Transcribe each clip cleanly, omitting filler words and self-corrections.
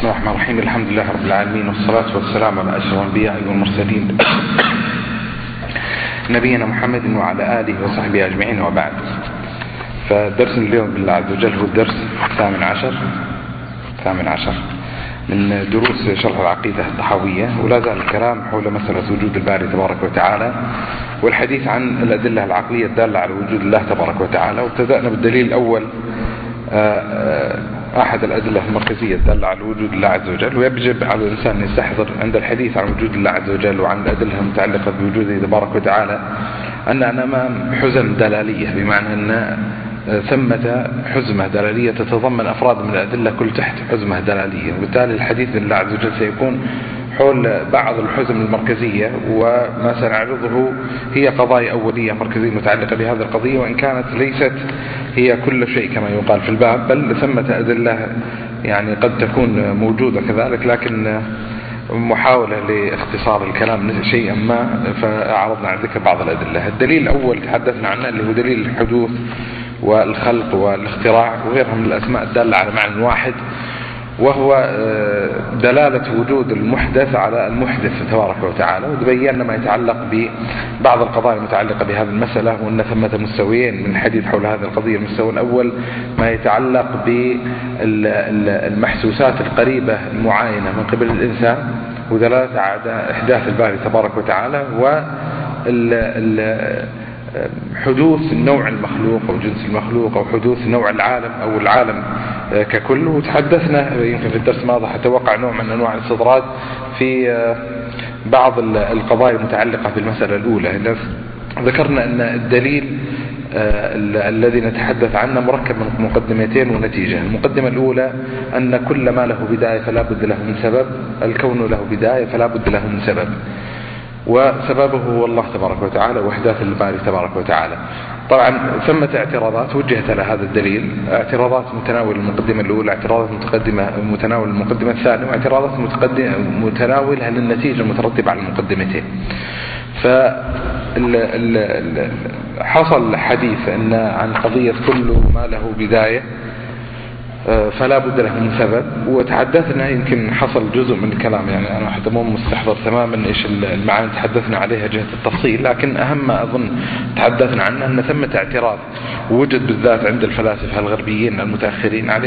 بسم الله الرحمن الرحيم. الحمد لله رب العالمين، والصلاة والسلام على أشرف الأنبياء والمرسلين نبينا محمد وعلى آله وصحبه أجمعين، وبعد. فدرس اليوم بالله عز وجل هو الدرس الثامن عشر من دروس شرح العقيدة الطحاوية، ولا زال الكلام حول مسألة وجود الباري تبارك وتعالى والحديث عن الأدلة العقلية الدالة على وجود الله تبارك وتعالى. وابتدأنا بالدليل الأول، أحد الأدلة المركزية الدالة على وجود الله عز وجل، ويجب على الإنسان أن يستحضر عند الحديث عن وجود الله عز وجل وعن الأدلة المتعلقة بوجوده تبارك وتعالى أن أمام حزم دلالية، بمعنى أن ثمة حزمة دلالية تتضمن أفراد من الأدلة كل تحت حزمة دلالية، وبالتالي الحديث بالله عز وجل سيكون حول بعض الحزم المركزية، وما سنعرضه هي قضايا أولية مركزية متعلقة بهذه القضية، وإن كانت ليست هي كل شيء كما يقال في الباب، بل ثمة أدلة يعني قد تكون موجودة كذلك، لكن محاولة لاختصار الكلام شيئا ما، فأعرضنا عن ذكر بعض الأدلة. الدليل الأول تحدثنا عنه اللي هو دليل الحدوث والخلق والاختراع وغيرها من الأسماء الدالة على معنى واحد، وهو دلالة وجود المحدث على المحدث تبارك وتعالى. وتبينا ما يتعلق ببعض القضايا المتعلقة بهذه المسألة، وأن ثمة مستويين من الحديث حول هذه القضية. المستوى الأول ما يتعلق بالمحسوسات القريبة المعاينة من قبل الإنسان ودلالة على إحداث الباري تبارك وتعالى، حدوث النوع المخلوق أو جنس المخلوق أو حدوث نوع العالم أو العالم ككل. وتحدثنا يمكن في الدرس الماضي حتى وقع نوع من أنواع الاستطراد في بعض القضايا المتعلقة بالمسألة الأولى. ذكرنا أن الدليل الذي نتحدث عنه مركب من مقدمتين ونتيجة. المقدمة الأولى أن كل ما له بداية فلا بد له من سبب، الكون له بداية فلا بد له من سبب، وسببه هو الله تبارك وتعالى وإحداث الباري تبارك وتعالى. طبعا ثمة اعتراضات وجهت على هذا الدليل، اعتراضات متناول المقدمة الأولى، اعتراضات متناول المقدمة الثانية، واعتراضات متناولة للنتيجة المترتبة على المقدمتين. حصل حديث أن عن قضية كل ما له بداية فلا بد له من سبب، وتحدثنا يمكن حصل جزء من الكلام، يعني أنا حتى مو مستحضر تماما إيش المعاني تحدثنا عليها جهة التفصيل، لكن أهم ما أظن تحدثنا عنه أن ثمة اعتراض وجد بالذات عند الفلاسفة الغربيين المتأخرين عليه.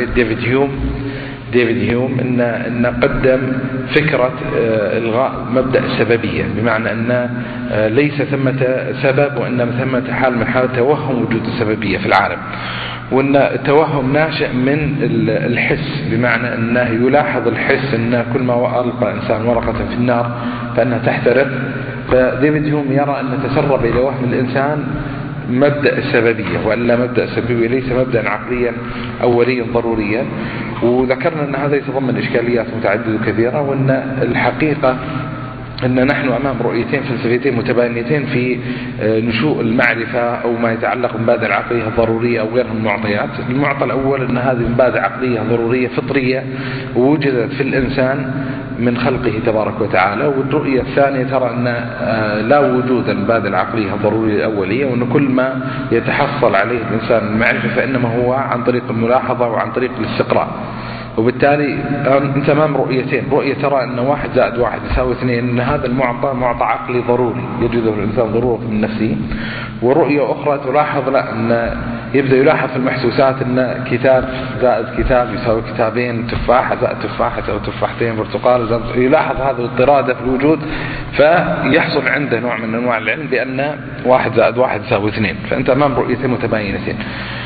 ديفيد هيوم إن قدم فكرة إلغاء مبدأ السببية، بمعنى أن ليس ثمة سبب، وإنما ثمة حال من حال توهم وجود السببية في العالم، وأن التوهم ناشئ من الحس، بمعنى أنه يلاحظ الحس أن كل ما ألقى إنسان ورقة في النار فإنها تحترق. فديفيد هيوم يرى أن تسرب إلى وهم الإنسان مبدأ السببية، وألا مبدأ السببية ليس مبدأ عقليا أوليا ضروريا. وذكرنا أن هذا يتضمن إشكاليات متعددة كثيرة، وأن الحقيقة أن نحن أمام رؤيتين فلسفيتين متباينتين في نشوء المعرفة أو ما يتعلق بمبادئ العقلية الضرورية أو غيرها من المعطيات. المعطى الأول أن هذه مبادئ عقلية ضرورية فطرية وجدت في الإنسان من خلقه تبارك وتعالى، والرؤية الثانية ترى أن لا وجود المبادئ العقلية الضرورية الأولية، وأن كل ما يتحصل عليه الإنسان المعرفة فإنما هو عن طريق الملاحظة وعن طريق الاستقراء. وبالتالي أنت أمام رؤيتين، رؤية ترى أن 1 زائد 1 يساوي 2، أن هذا المعطى معطى عقلي ضروري يجده الإنسان ضرورة من نفسه، ورؤية أخرى تلاحظ لا، أن يبدأ يلاحظ في المحسوسات أن كتاب زائد كتاب يساوي كتابين، تفاحة زائد تفاحة أو تفاحتين، برتقال يلاحظ هذا الاضطراد في الوجود، فيحصل عنده نوع من أنواع العلم بأن 1 زائد 1 يساوي 2. فأنت أمام رؤيتين متباينتين.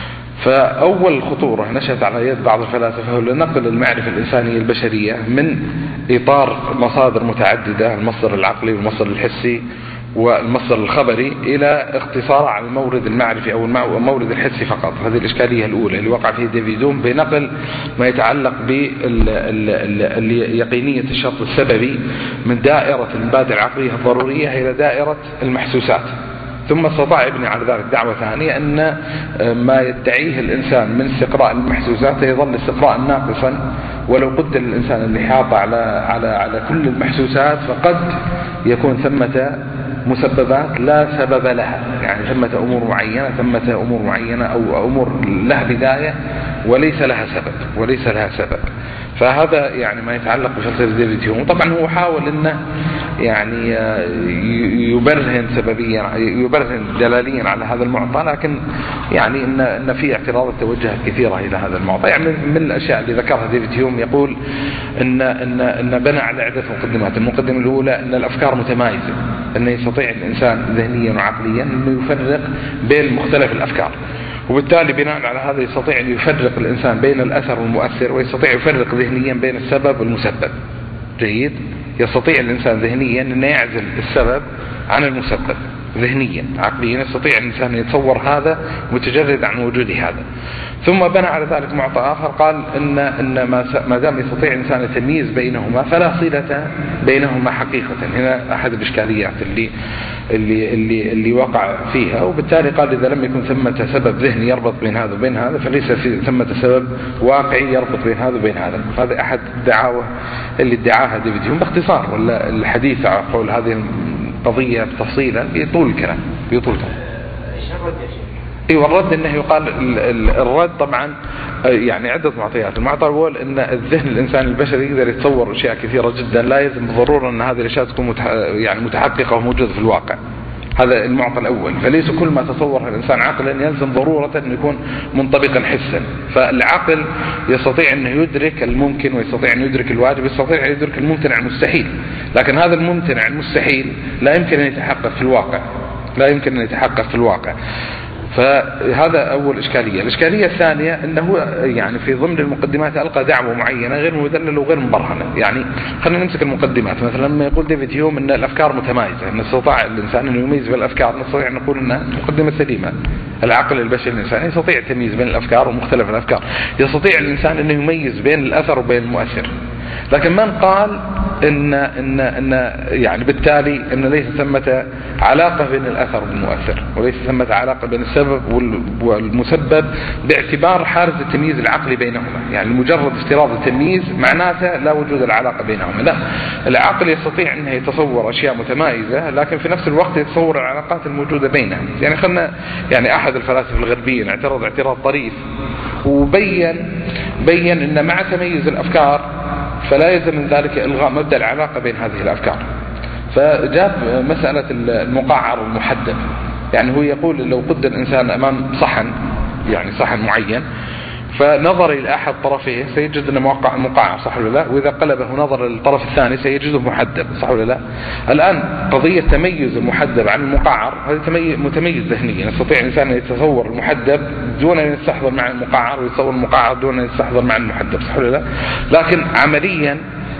فأول خطورة نشأت على يد بعض الفلاسفة هو لنقل المعرفة الإنسانية البشرية من إطار مصادر متعددة، المصدر العقلي والمصدر الحسي والمصدر الخبري، إلى اقتصار على المورد المعرفي أو المورد الحسي فقط. هذه الإشكالية الأولى اللي وقع فيه ديفيد هيوم بنقل ما يتعلق بيقينية الشرط السببي من دائرة المبادئ العقلية الضرورية إلى دائرة المحسوسات. ثم استطاع ابني على ذلك دعوة ثانية، أن ما يدعيه الإنسان من استقراء المحسوسات يظل استقراء ناقصا، ولو قدر الإنسان الإحاطة على كل المحسوسات فقد يكون ثمة مسببات لا سبب لها، يعني ثمة أمور معينة أو أمور لها بداية وليس لها سبب. فهذا يعني ما يتعلق بفلسفة ديفيد هيوم. طبعا هو حاول انه يعني يبرهن دلاليا على هذا المعطى، لكن يعني ان في اعتراضات توجهت كثيرة الى هذا المعطى. يعني من الاشياء اللي ذكرها ديفيد هيوم يقول ان بنى على عدة مقدمات. المقدمة الاولى ان الافكار متمايزة، ان يستطيع الانسان ذهنيا وعقليا انه يفرق بين مختلف الافكار، وبالتالي بناء على هذا يستطيع أن يفرق الإنسان بين الأثر والمؤثر، ويستطيع يفرق ذهنيا بين السبب والمسبب. جيد. يستطيع الإنسان ذهنيا أن يعزل السبب عن المسبب، ذهنيا عقليا يستطيع الإنسان أن يتصور هذا متجرد عن وجود هذا. ثم بنى على ذلك معطى آخر، قال إن ما دام يستطيع الإنسان التمييز بينهما فلا صلة بينهما حقيقة. هنا أحد الإشكاليات اللي وقع فيها، وبالتالي قال إذا لم يكن ثمة سبب ذهني يربط بين هذا وبين هذا فليس ثمة سبب واقعي يربط بين هذا وبين هذا. هذا أحد الدعاوى اللي ادعاها ديفيد هيوم باختصار، ولا الحديث على قول هذه القضية تفصيلا يطول الكلام. والرد انه يقال الرد طبعا يعني عدة معطيات. المعطى الاول ان الذهن الانساني البشري يقدر يتصور اشياء كثيرة جدا، لا يلزم بالضرورة ان هذه الاشياء تكون يعني متحققة وموجودة في الواقع. هذا المعطى الاول. فليس كل ما تصوره الانسان عقلا يلزم ضرورة ان يكون منطبقا حسا. فالعقل يستطيع انه يدرك الممكن ويستطيع ان يدرك الواجب، يستطيع ان يدرك الممتنع المستحيل، لكن هذا الممتنع المستحيل لا يمكن ان يتحقق في الواقع. فهذا أول إشكالية. الإشكالية الثانية أنه يعني في ضمن المقدمات ألقى دعوة معينة غير مدللة وغير مبرهنة. يعني خلينا نمسك المقدمات. مثلا لما يقول ديفيد هيوم أن الأفكار متمايزة، أن استطاع الإنسان أن يميز بين الأفكار، نستطيع أن نقول أنها مقدمة سليمة. العقل البشري الإنساني يستطيع التمييز بين الأفكار ومختلف الأفكار، يستطيع الإنسان أنه يميز بين الأثر وبين المؤثر. لكن من قال إن يعني بالتالي أن ليس ثمة علاقة بين الأثر والمؤثر، وليس ثمة علاقة بين السبب والمسبب باعتبار حارس التمييز العقلي بينهما. يعني مجرد افتراض التمييز معناته لا وجود العلاقة بينهما. لا، العقل يستطيع أنه يتصور أشياء متمايزة، لكن في نفس الوقت يتصور العلاقات الموجودة بينها. يعني أحد الفلاسفة الغربيين اعترض اعتراض طريف وبين أن مع تميز الأفكار فلا يلزم من ذلك إلغاء مبدأ العلاقة بين هذه الأفكار. فجاب مسألة المقعر المحدد. يعني هو يقول لو قد الإنسان أمام صحن معين، فنظر إلى أحد طرفيه سيجد أنه مقعر، صح ولا لا؟ وإذا قلبه نظر للطرف الثاني سيجده محدب، صح ولا لا؟ الآن قضية تميز المحدب عن المقعر هذا متميز ذهنيا. يستطيع الإنسان أن يتصور المحدب دون أن يستحضر مع المقعر، ويتصور المقعر دون أن يستحضر مع المحدب، صح ولا لا؟ لكن عمليا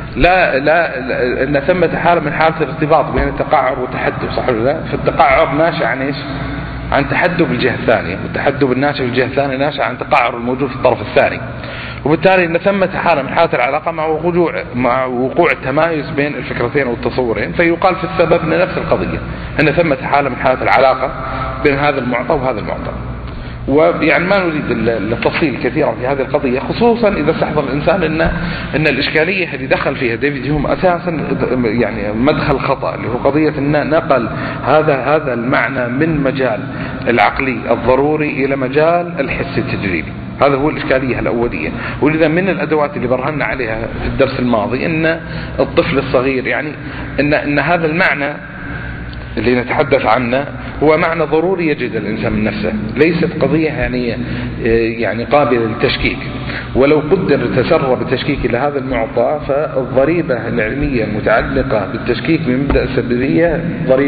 لا أن ثمة حالة من حالة الارتباط بين التقعر والتحدب، صح ولا لا؟ فالتقعر ناشئ عن إيش؟ عن تحدب الجهة الثانية، والتحدب الناشئ في الجهة الثانية ناشئ عن تقعر الموجود في الطرف الثاني. وبالتالي ان ثمة حالة من حالات العلاقة مع وقوع التمايز بين الفكرتين والتصورين. فيقال في السبب ان نفس القضية، ان ثمة حالة من حالات العلاقة بين هذا المعطى وهذا المعطى. ويعني ما نريد التفصيل كثيرا في هذه القضية، خصوصا إذا استحضر الإنسان أن الإشكالية اللي دخل فيها ديفيد هيوم أساسا يعني مدخل خطأ، اللي هو قضية أن نقل هذا المعنى من مجال العقلي الضروري إلى مجال الحس التجريبي. هذا هو الإشكالية الأولية. ولذا من الأدوات اللي برهنا عليها في الدرس الماضي أن الطفل الصغير يعني أن هذا المعنى اللي نتحدث عنه هو معنى ضروري يجد الإنسان من نفسه، ليست قضية يعني قابلة للتشكيك. ولو قدر تسرب التشكيك إلى هذا المعطى فالضريبة العلمية المتعلقة بالتشكيك بمبدأ السببية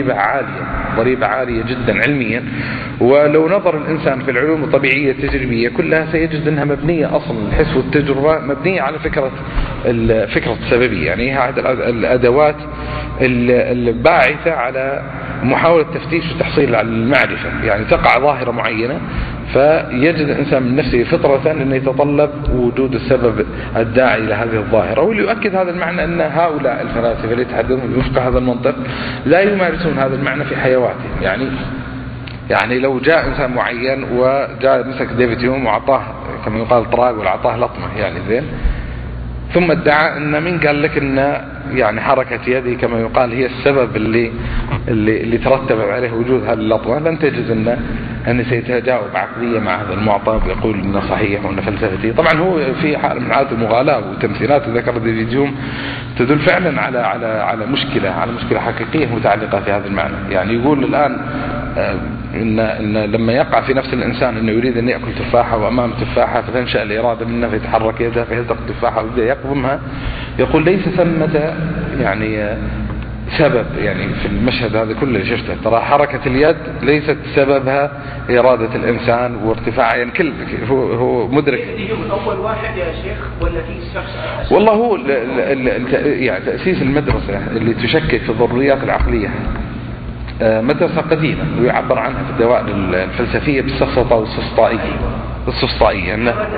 ضريبة عالية جدا علميا. ولو نظر الإنسان في العلوم الطبيعية التجريبية كلها سيجد أنها مبنية أصلا، الحس والتجربة مبنية على فكرة السببية. يعني هذه الأدوات الباعثة على محاولة تفتيش وتحصيل على المعرفة. يعني تقع ظاهرة معينة فيجد الإنسان من نفسه فطرة أنه يتطلب وجود السبب الداعي لهذه الظاهرة. واللي يؤكد هذا المعنى أن هؤلاء الفلاسفة اللي يتحدثون وفق هذا المنطق لا يمارسون هذا المعنى في حيواتهم. يعني لو جاء إنسان معين وجاء مسك ديفيد هيوم وعطاه كما يقال طراق ولا عطاه لطمة يعني زين، ثم ادعى أن من قال لك أن يعني حركة يدي كما يقال هي السبب اللي ترتب عليه وجود هذه اللطمة، لن تجد أن سيتجاوب عقلية مع هذا المعطى ويقول إنه صحيح وإنه فلسفتي. طبعا هو في حال من حالات المغالاة وتمثيلات ذكر ديفيد هيوم تدل فعلا على مشكلة حقيقية متعلقة في هذا المعنى. يعني يقول الآن إن لما يقع في نفس الإنسان إنه يريد أن يأكل تفاحة وأمام تفاحة فتنشأ الإرادة منه فيتحرك يده فيلتقط التفاحة ويبدأ يقضمها، يقول ليس ثمة يعني سبب يعني في المشهد هذا كله اللي شفته. ترى حركة اليد ليست سببها إرادة الإنسان وارتفاعها، يعني كل هو مدرك. أول واحد يا شيخ ولا في شخص؟ والله هو يعني تأسيس المدرسة اللي تشكك في الضروريات العقلية مدرسة قديمة ويعبر عنها في الدوائر الفلسفية بالسفسطة والسفسطائية. السفسطائية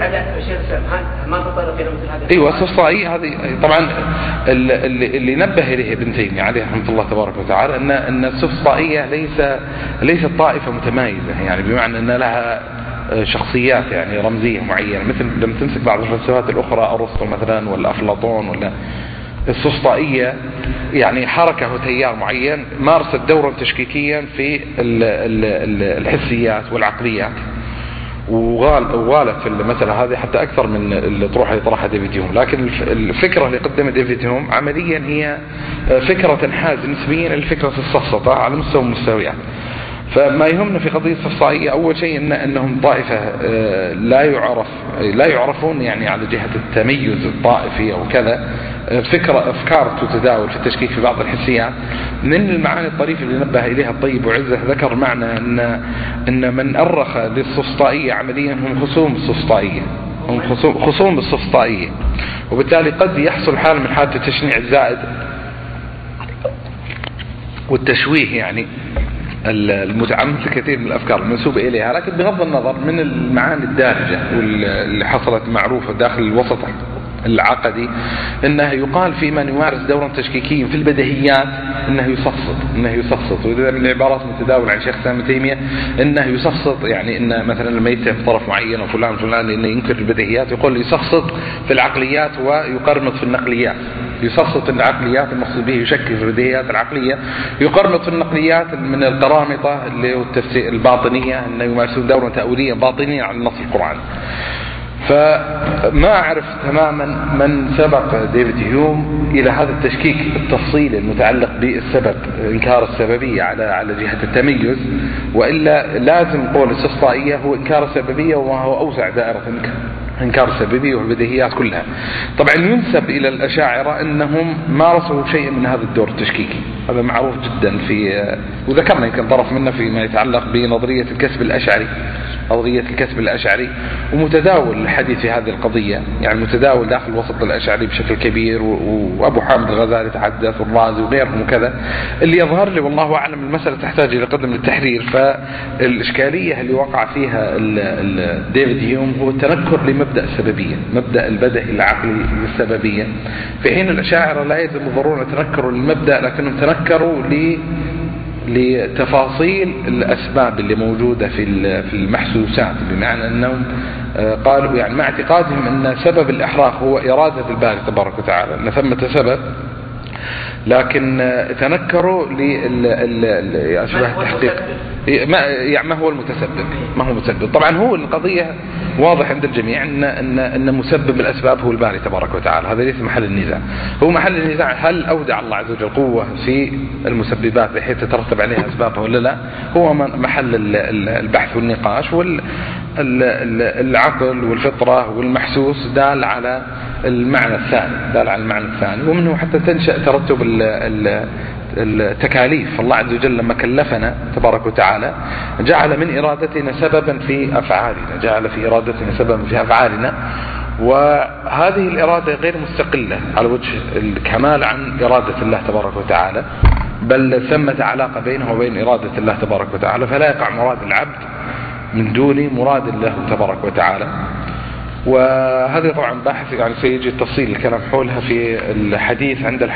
ايوه السفسطائية هذه طبعا اللي نبه اليه ابن تيمية عليه رحمة الله تبارك وتعالى ان السفسطائية ليست طائفة متمايزة، يعني بمعنى ان لها شخصيات يعني رمزية معينة، مثل لما تمسك بعض الفلسفات الاخرى ارسطو مثلا ولا افلاطون ولا السفسطائية يعني حركة وتيار معين مارست دورا تشكيكيا في الحسيات والعقليات، وغالت في المسألة هذه حتى أكثر من اللي يطرحها ديفيد هيوم. لكن الفكرة اللي قدمها ديفيد هيوم عمليا هي فكرة تنحاز نسبيا إلى فكرة السفسطة على مستوى المستويات. فما يهمنا في قضية السفسطائية أول شيء أنهم طائفة لا يعرفون يعني على جهة التميز الطائفي أو كذا، أفكار تتداول في التشكيك في بعض الحسيات. من المعاني الطريفة اللي نبه إليها الطيب وعزة ذكر معنى أن من أرخ للسفسطائية عمليا هم خصوم السفسطائية، هم خصوم السفسطائية، وبالتالي قد يحصل حال من حالة التشنيع الزائد والتشويه يعني المتعمد كثير من الأفكار المنسوبة إليها. لكن بغض النظر من المعاني الدارجة واللي حصلت معروفة داخل الوسط العقدي انه يقال في من يمارس دورا تشكيكيا في البديهيات انه يسفسط وإذا من العبارات المتداولة عن شيخ ابن تيمية انه يسفسط، يعني ان مثلا لما يتهم طرف معين وفلان انه ينكر البديهيات يقول يسفسط في العقليات ويقرمط في النقليات. يسفسط العقليات المقصود به يشكل في البديهيات العقلية، يقرمط في النقليات من القرامطة اللي هو التفسير الباطنية انه يمارسون دورا تأويليا باطنيا على النص القرآني. فما أعرف تماما من سبق ديفيد هيوم إلى هذا التشكيك التفصيلي المتعلق بالسبب، إنكار السببية على جهة التميز، وإلا لازم قول السفسطائية هو إنكار السببية وهو أوسع دائرة إنكار السببية والبديهيات كلها. طبعا ينسب إلى الأشاعرة أنهم مارسوا شيء من هذا الدور التشكيكي، هذا معروف جدا وذكرنا يمكن طرف منه فيما يتعلق بنظرية الكسب الأشعري، قضية الكسب الأشعري، ومتداول الحديث في هذه القضية، يعني متداول داخل الوسط الأشعري بشكل كبير، وأبو حامد الغزالي تحدث والرازي وغيرهم وكذا. اللي يظهر لي والله أعلم المسألة تحتاج إلى قدم التحرير. فالإشكالية اللي وقع فيها ديفيد هيوم هو التنكر لمبدأ السببية، مبدأ البدء العقلي للسببية، في حين الأشاعرة لا يلزم ضرورة تنكروا للمبدأ، لكنهم تنكروا لتفاصيل الأسباب اللي موجودة في المحسوسات، بمعنى أنهم قالوا يعني مع اعتقادهم أن سبب الإحراق هو إرادة الباري تبارك وتعالى، أن ثمة سبب، لكن تنكروا لأشباه التحقيق ما هو المتسبب، ما هو المتسبب. طبعا هو القضية واضح عند الجميع أن مسبب الأسباب هو الباري تبارك وتعالى، هذا ليس محل النزاع. هو محل النزاع هل أودع الله عز وجل قوة في المسببات بحيث تترتب عليها أسبابها ولا لا، هو محل البحث والنقاش. والعقل والفطرة والمحسوس دال على المعنى الثاني، ومنه حتى تنشأ ترتب التكاليف. الله عز وجل لما كلفنا تبارك وتعالى جعل من إرادتنا سببا في أفعالنا، وهذه الإرادة غير مستقلة على وجه الكمال عن إرادة الله تبارك وتعالى، بل ثمة علاقة بينه وبين إرادة الله تبارك وتعالى، فلا يقع مراد العبد من دون مراد الله تبارك وتعالى. وهذا طبعا بحث يعني سيجي التفصيل الكلام حولها في الحديث عند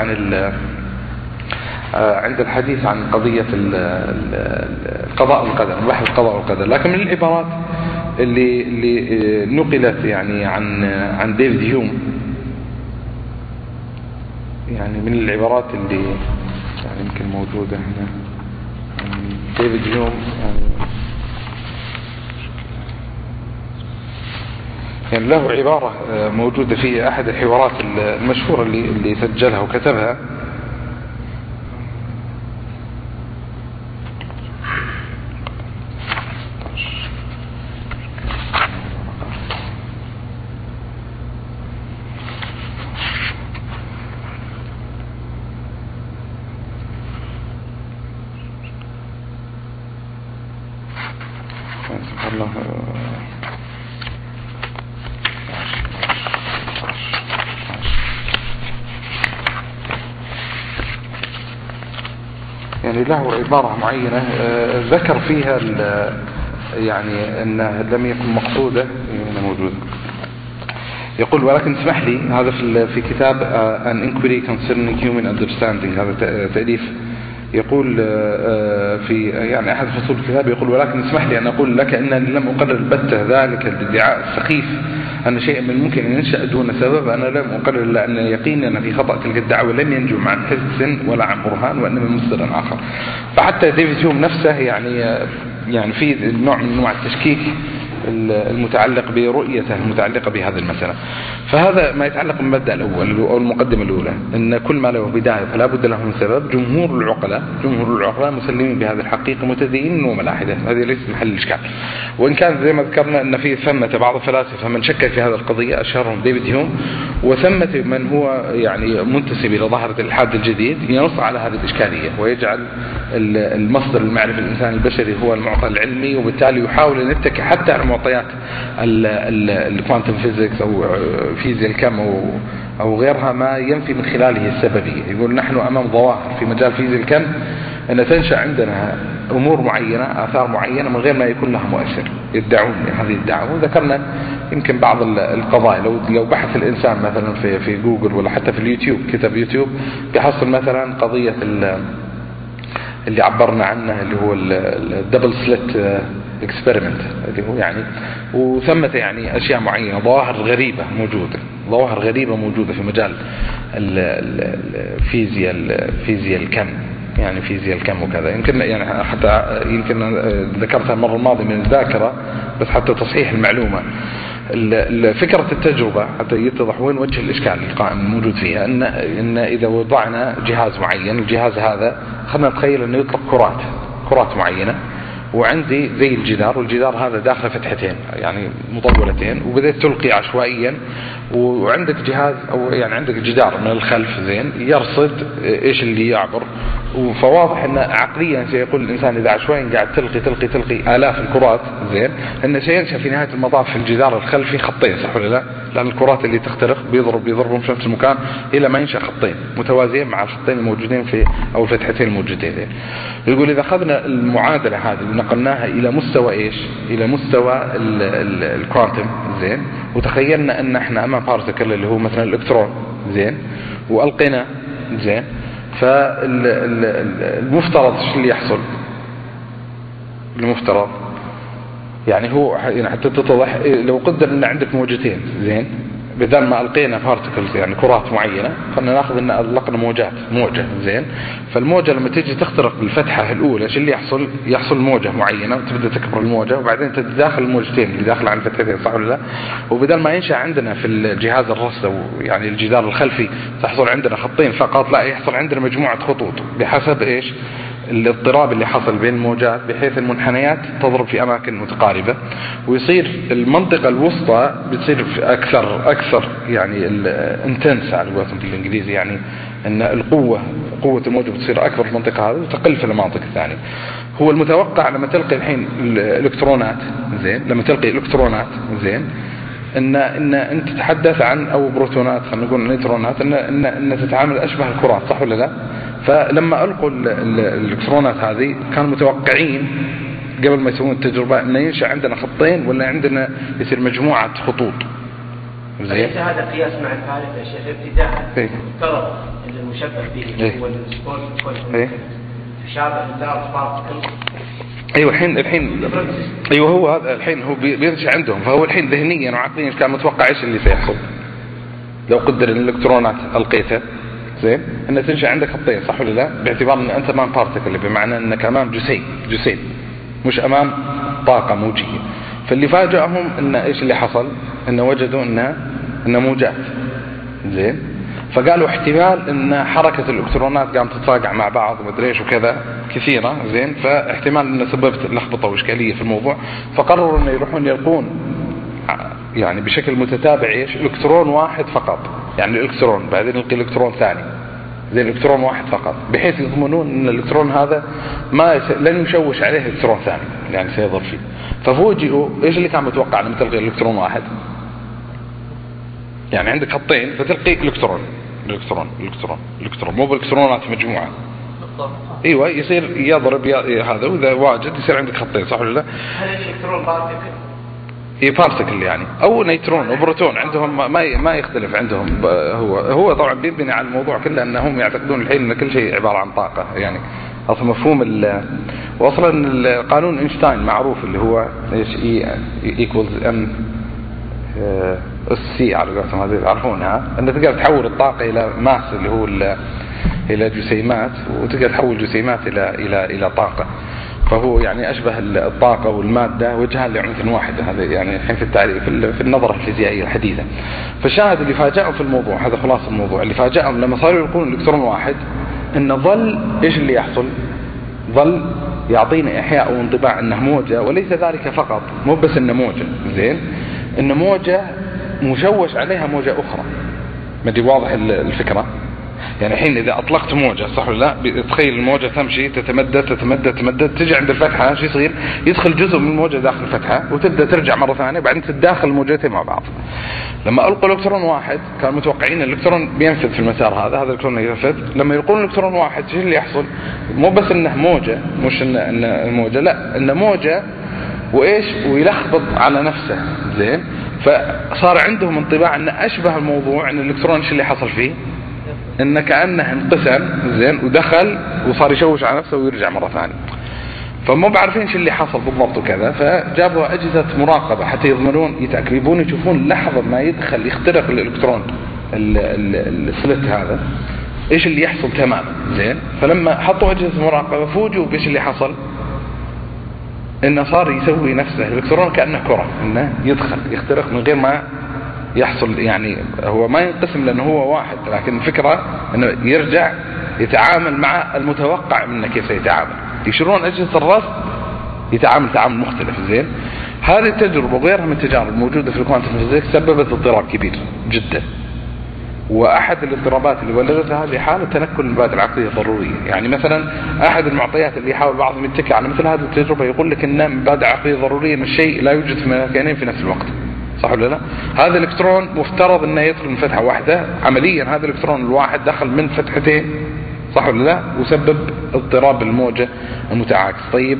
الحديث عن قضية القضاء والقدر، بحث القضاء والقدر. لكن من العبارات اللي نقلت يعني عن ديفيد هيوم، يعني من العبارات اللي يعني يمكن موجودة هنا، ديفيد هيوم يعني يعني له عبارة موجودة في أحد الحوارات المشهورة اللي سجلها وكتبها. يعني له عبارة معينة ذكر فيها يعني أنه لم يكن مقصودة موجودة. يقول ولكن اسمح لي، هذا في كتاب An Inquiry Concerning Human Understanding، هذا تأليف. يقول في يعني أحد فصول الكتاب يقول ولكن اسمح لي أن أقول لك أنني لم أقرر البتة ذلك الادعاء السخيف أن شيء من الممكن أن ينشأ دون سبب. أنا لم أقرر إلا أن يقين أن في خطأ تلك الدعوة لم ينجو عن حس ولا عن برهان وإنما من مصدر آخر. فحتى ديفيد هيوم نفسه يعني في نوع من أنواع التشكيك المتعلق برؤيته المتعلقة بهذه المسألة. فهذا ما يتعلق بالمبدأ الأول أو المقدمة الأولى، أن كل ما له بداية فلا بد له من سبب. جمهور العقلاء مسلمين بهذه الحقيقة متدينين وملاحدة، هذه ليس محل الإشكال. وإن كان زي ما ذكرنا أن في ثمة بعض الفلاسفة من شكك في هذه القضية أشهرهم ديفيد هيوم، وثمة من هو يعني منتسب إلى ظاهرة الإلحاد الجديد ينص على هذه الإشكالية ويجعل المصدر المعرفة الإنسان البشري هو المعطى العلمي، وبالتالي يحاول أن يتكي حتى على معطيات الكوانتم فيزيكس أو فيزياء الكم أو غيرها ما ينفي من خلاله السببية. يقول نحن أمام ظواهر في مجال فيزياء الكم أن تنشأ عندنا أمور معينة، آثار معينة من غير ما يكون لها مؤثر. يدعون هذه الدعوة. وذكرنا يمكن بعض القضايا لو بحث الإنسان مثلا في جوجل ولا حتى في اليوتيوب، كتاب يوتيوب، بيحصل مثلا قضية اللي عبرنا عنه اللي هو الدبل سليت اكسبيرمنت، اللي هو يعني وثمة يعني أشياء معينة، ظواهر غريبة موجودة في مجال الفيزياء الكم، يعني فيزياء الكم وكذا. يمكن يعني حتى يمكن ذكرتها المرة الماضية من الذاكرة، بس حتى تصحيح المعلومة. فكرة التجربة حتى يتضح وين وجه الإشكال القائم الموجود فيها، إن إذا وضعنا جهاز معين، الجهاز هذا خلينا نتخيل إنه يطلق كرات معينة، وعندي زي الجدار، والجدار هذا داخله فتحتين يعني مطولتين، وبدأت تلقي عشوائيا، وعندك جهاز أو يعني عندك جدار من الخلف زين يرصد إيش اللي يعبر. فواضح أن عقليا سيقول الإنسان إذا عشوائيا قاعد تلقي آلاف الكرات زين، أنه سينشأ في نهاية المطاف في الجدار الخلفي خطين، صح ولا لا؟ لأن الكرات اللي تخترق بيضربون في نفس المكان إلى ما ينشأ خطين متوازيين مع الخطين الموجودين في أو الفتحتين الموجودين. يقول إذا أخذنا المعادلة هذه ونقلناها إلى مستوى إيش؟ إلى مستوى الكوانتم زين، وتخيلنا أن إحنا أمام بارتيكل اللي هو مثلا الإلكترون زين، وألقينا زين، فالمفترض شو اللي يحصل؟ المفترض يعني هو يعني حتى تتضح لو قدر ان عندك موجتين زين، بدل ما القينا بارتيكلز يعني كرات معينه، خلينا ناخذ ان اطلقنا موجه زين، فالموجه لما تيجي تخترق الفتحه الاولى شو اللي يحصل موجه معينه، وتبدا تكبر الموجه، وبعدين تتداخل الموجتين اللي داخله على الفتحتين، صح ولا لا؟ وبدل ما ينشا عندنا في الجهاز الرصد او يعني الجدار الخلفي تحصل عندنا خطين فقط، لا يحصل عندنا مجموعه خطوط بحسب ايش؟ الاضطراب اللي حصل بين الموجات، بحيث المنحنيات تضرب في أماكن متقاربة، ويصير المنطقة الوسطى بتصير أكثر يعني الانتنس على قولتهم بالإنجليزي، يعني أن قوة الموجة بتصير أكبر في المنطقة هذه وتقل في المناطق الثانية. هو المتوقع لما تلقي الحين الإلكترونات زين، ان انت تتحدث عن او بروتونات، خلينا نقول نيوترونات، ان تتعامل اشبه الكرات، صح ولا لا؟ فلما القوا الالكترونات هذه كانوا متوقعين قبل ما يسوون التجربه ان ينشا عندنا خطين ولا عندنا يصير مجموعه خطوط زين. ليس هذا قياس مع الفارق يا شيخ ابتداء افترض ان المشبه به هو السبورت كويس تشابه الدارك بارتكل. ايوه الحين ايوه هو هذا الحين هو بينشأ عندهم، فهو الحين ذهنيا وعقليا كان متوقع ايش اللي سيحصل لو قدر الالكترونات القيتها زين، ان تنشأ عندك خطين، صح ولا لا؟ باعتبار ان انت امام بارتيكل، بمعنى انك امام جسيم مش امام طاقه موجيه. فاللي فاجأهم إن إيش اللي حصل، إن وجدوا إنه موجات زين، فقالوا احتمال إن حركة الإلكترونات قامت تتفاقع مع بعض ومدري إيش وكذا كثيرة زين، فاحتمال إن سببت لخبطة وإشكالية في الموضوع، فقرروا إنه يروحون يلقون يعني بشكل متتابع إيش إلكترون واحد فقط، يعني الإلكترون بعدين يلقي إلكترون ثاني زين، إلكترون واحد فقط، بحيث يضمنون إن الإلكترون هذا لن يشوش عليه إلكترون ثاني يعني سيضر فيه. ففوجئوا إيش اللي كان متوقع لما تلقي إلكترون واحد، يعني عندك خطين فتلقي إلكترون مو بالإلكترونات مجموعة، ايوه يصير يضرب هذا، واذا واجد يصير عندك خطين، صح ولا لا؟ هل الإلكترون بارتكل؟ اي بارتكل يعني، او نيترون وبروتون، عندهم ما يختلف عندهم. هو طبعا بيبني على الموضوع كله انهم يعتقدون الحين ان كل شيء عبارة عن طاقة، يعني اصلا مفهوم واصلا قانون اينشتاين معروف اللي هو ايش equals m السي على قولتهم هذه يعرفونها، ان تقدر تحول الطاقة الى ماس اللي هو الى جسيمات، وتقدر تحول جسيمات الى طاقة، فهو يعني اشبه الطاقة والمادة وجهان لعنف واحدة. هذا يعني الحين في التعريف في النظرة الفيزيائية الحديثة. فالشاهد اللي فاجأهم في الموضوع، هذا خلاص الموضوع، اللي فاجأهم لما صاروا يلقون الكترون واحد ان ظل ايش اللي يحصل، ظل يعطينا احياء وانطباع انه موجة، وليس ذلك فقط، مو بس انه موجة زين، ان موجة مشوش عليها موجة اخرى. ما دي واضح الفكرة؟ يعني الحين إذا أطلقت موجة صح ولا لا، تخيل الموجة تمشي تتمدد تجي عند الفتحة، شو يصير؟ يدخل جزء من الموجة داخل الفتحة وتبدأ ترجع مرة ثانية، بعدين تتداخل الموجتين مع بعض. لما ألقوا إلكترون واحد كانوا متوقعين الإلكترون بينفذ في المسار هذا الإلكترون ينفذ. لما يلقون إلكترون واحد شو اللي يحصل؟ مو بس إنه موجة، مش إنه موجة، لا إنه موجة وإيش ويلخبط على نفسه زين. فصار عندهم انطباع إن أشبه الموضوع إن الإلكترون شو اللي حصل فيه؟ إن كأنه انقسم زين ودخل وصار يشوش على نفسه ويرجع مرة ثانية. فما بعرفين شو اللي حصل بالضبط وكذا، فجابوا أجهزة مراقبة حتى يضمنون يتأكدون يشوفون لحظة ما يدخل يخترق الإلكترون السلت هذا إيش اللي يحصل تمام زين. فلما حطوا أجهزة مراقبة فوجئوا بإيش اللي حصل، إنه صار يسوي نفسه الإلكترون كأنه كرة، إنه يدخل يخترق من غير ما يحصل، يعني هو ما ينقسم لأنه هو واحد، لكن الفكرة أنه يرجع يتعامل مع المتوقع منه كيف سيتعامل. يشيرون أجهزة الرصد يتعامل تعامل مختلف زين. هذه التجربة وغيرها من التجارب الموجودة في الكوانتم فيزيكس سببت اضطراب كبير جدا، وأحد الاضطرابات اللي ولدتها هذه حالة تنكل المبادئ العقلية الضرورية. يعني مثلا أحد المعطيات اللي يحاول بعضهم يتكي على مثل هذه التجربة يقول لك أن مبادئ عقلية ضرورية من الشيء لا يوجد في مكانين في نفس الوقت، صح ولا لا؟ هذا الإلكترون مفترض أنه يدخل من فتحة واحدة، عمليا هذا الإلكترون الواحد دخل من فتحتين، صح ولا لا؟ وسبب اضطراب الموجة المتعاكس. طيب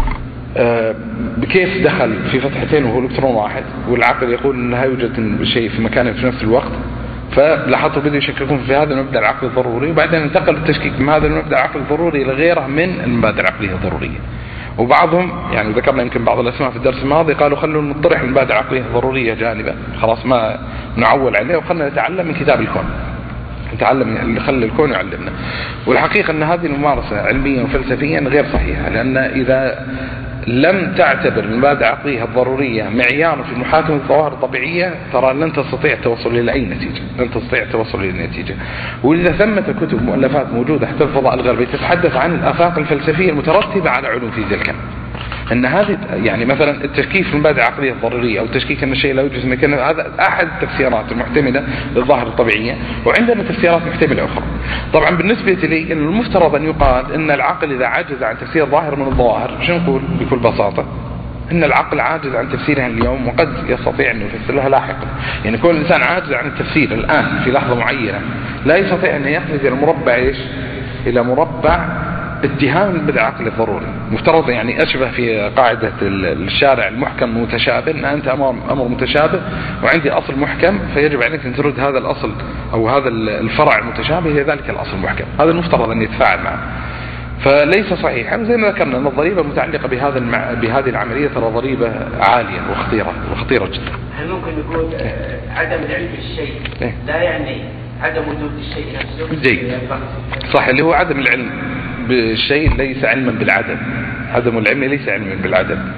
بكيف دخل في فتحتين وهو الإلكترون واحد، والعقل يقول أنه لا يوجد شيء في مكان في نفس الوقت؟ فلاحظوا بدأوا يشككون في هذا المبدأ العقلي الضروري، وبعدين انتقل التشكيك من هذا المبدأ العقلي الضروري إلى غيره من المبادئ العقلية الضرورية. وبعضهم يعني ذكرنا يمكن بعض الأسماء في الدرس الماضي قالوا خلوا نطرح المبادئ العقلية الضرورية جانبا، خلاص ما نعول عليه وخلنا نتعلم من كتاب الكون، نتعلم اللي خلى الكون يعلمنا. والحقيقة أن هذه الممارسة علميا وفلسفيا غير صحيحة، لأن إذا لم تعتبر المبادئ العقلية الضرورية معيار في محاكمة الظواهر الطبيعية ترى لن تستطيع التوصل إلى أي نتيجة، لن تستطيع التوصل إلى نتيجة. وإذا ثمة كتب مؤلفات موجودة حتى الفضاء الغربي تتحدث عن الآفاق الفلسفية المترتبة على علوم فيزياء الكم، أن هذه يعني مثلا التشكيك في المبادئ العقلية الضرورية أو التشكيك أن الشيء لا يوجد مكان، هذا أحد التفسيرات المحتملة للظاهر الطبيعية، وعندنا تفسيرات محتملة أخرى. طبعا بالنسبة لي المفترض أن يقال أن العقل إذا عجز عن تفسير ظاهر من الظواهر، شو نقول بكل بساطة؟ أن العقل عاجز عن تفسيرها اليوم وقد يستطيع أن يفسرها لاحقا. يعني كل إنسان عاجز عن التفسير الآن في لحظة معينة لا يستطيع أن يقفز إلى مربع إيش؟ إلى مربع اتهام المبدأ العقلي الضروري. مفترض يعني أشبه في قاعدة الشارع المحكم متشابه، أن أنت أمر متشابه وعندي أصل محكم، فيجب عليك أن ترد هذا الأصل أو هذا الفرع المتشابه إلى ذلك الأصل المحكم. هذا المفترض أن يتفاعل معه، فليس صحيحا. زي ما ذكرنا أن الضريبة المتعلقة بهذه العملية ترى ضريبة عالية وخطيرة جدا. هل ممكن يكون عدم العلم بالشيء لا يعني عدم وجود الشيء نفسه؟ جيد، صح، اللي هو عدم العلم بالشيء ليس علما بالعدم، عدم العلم ليس علما بالعدم.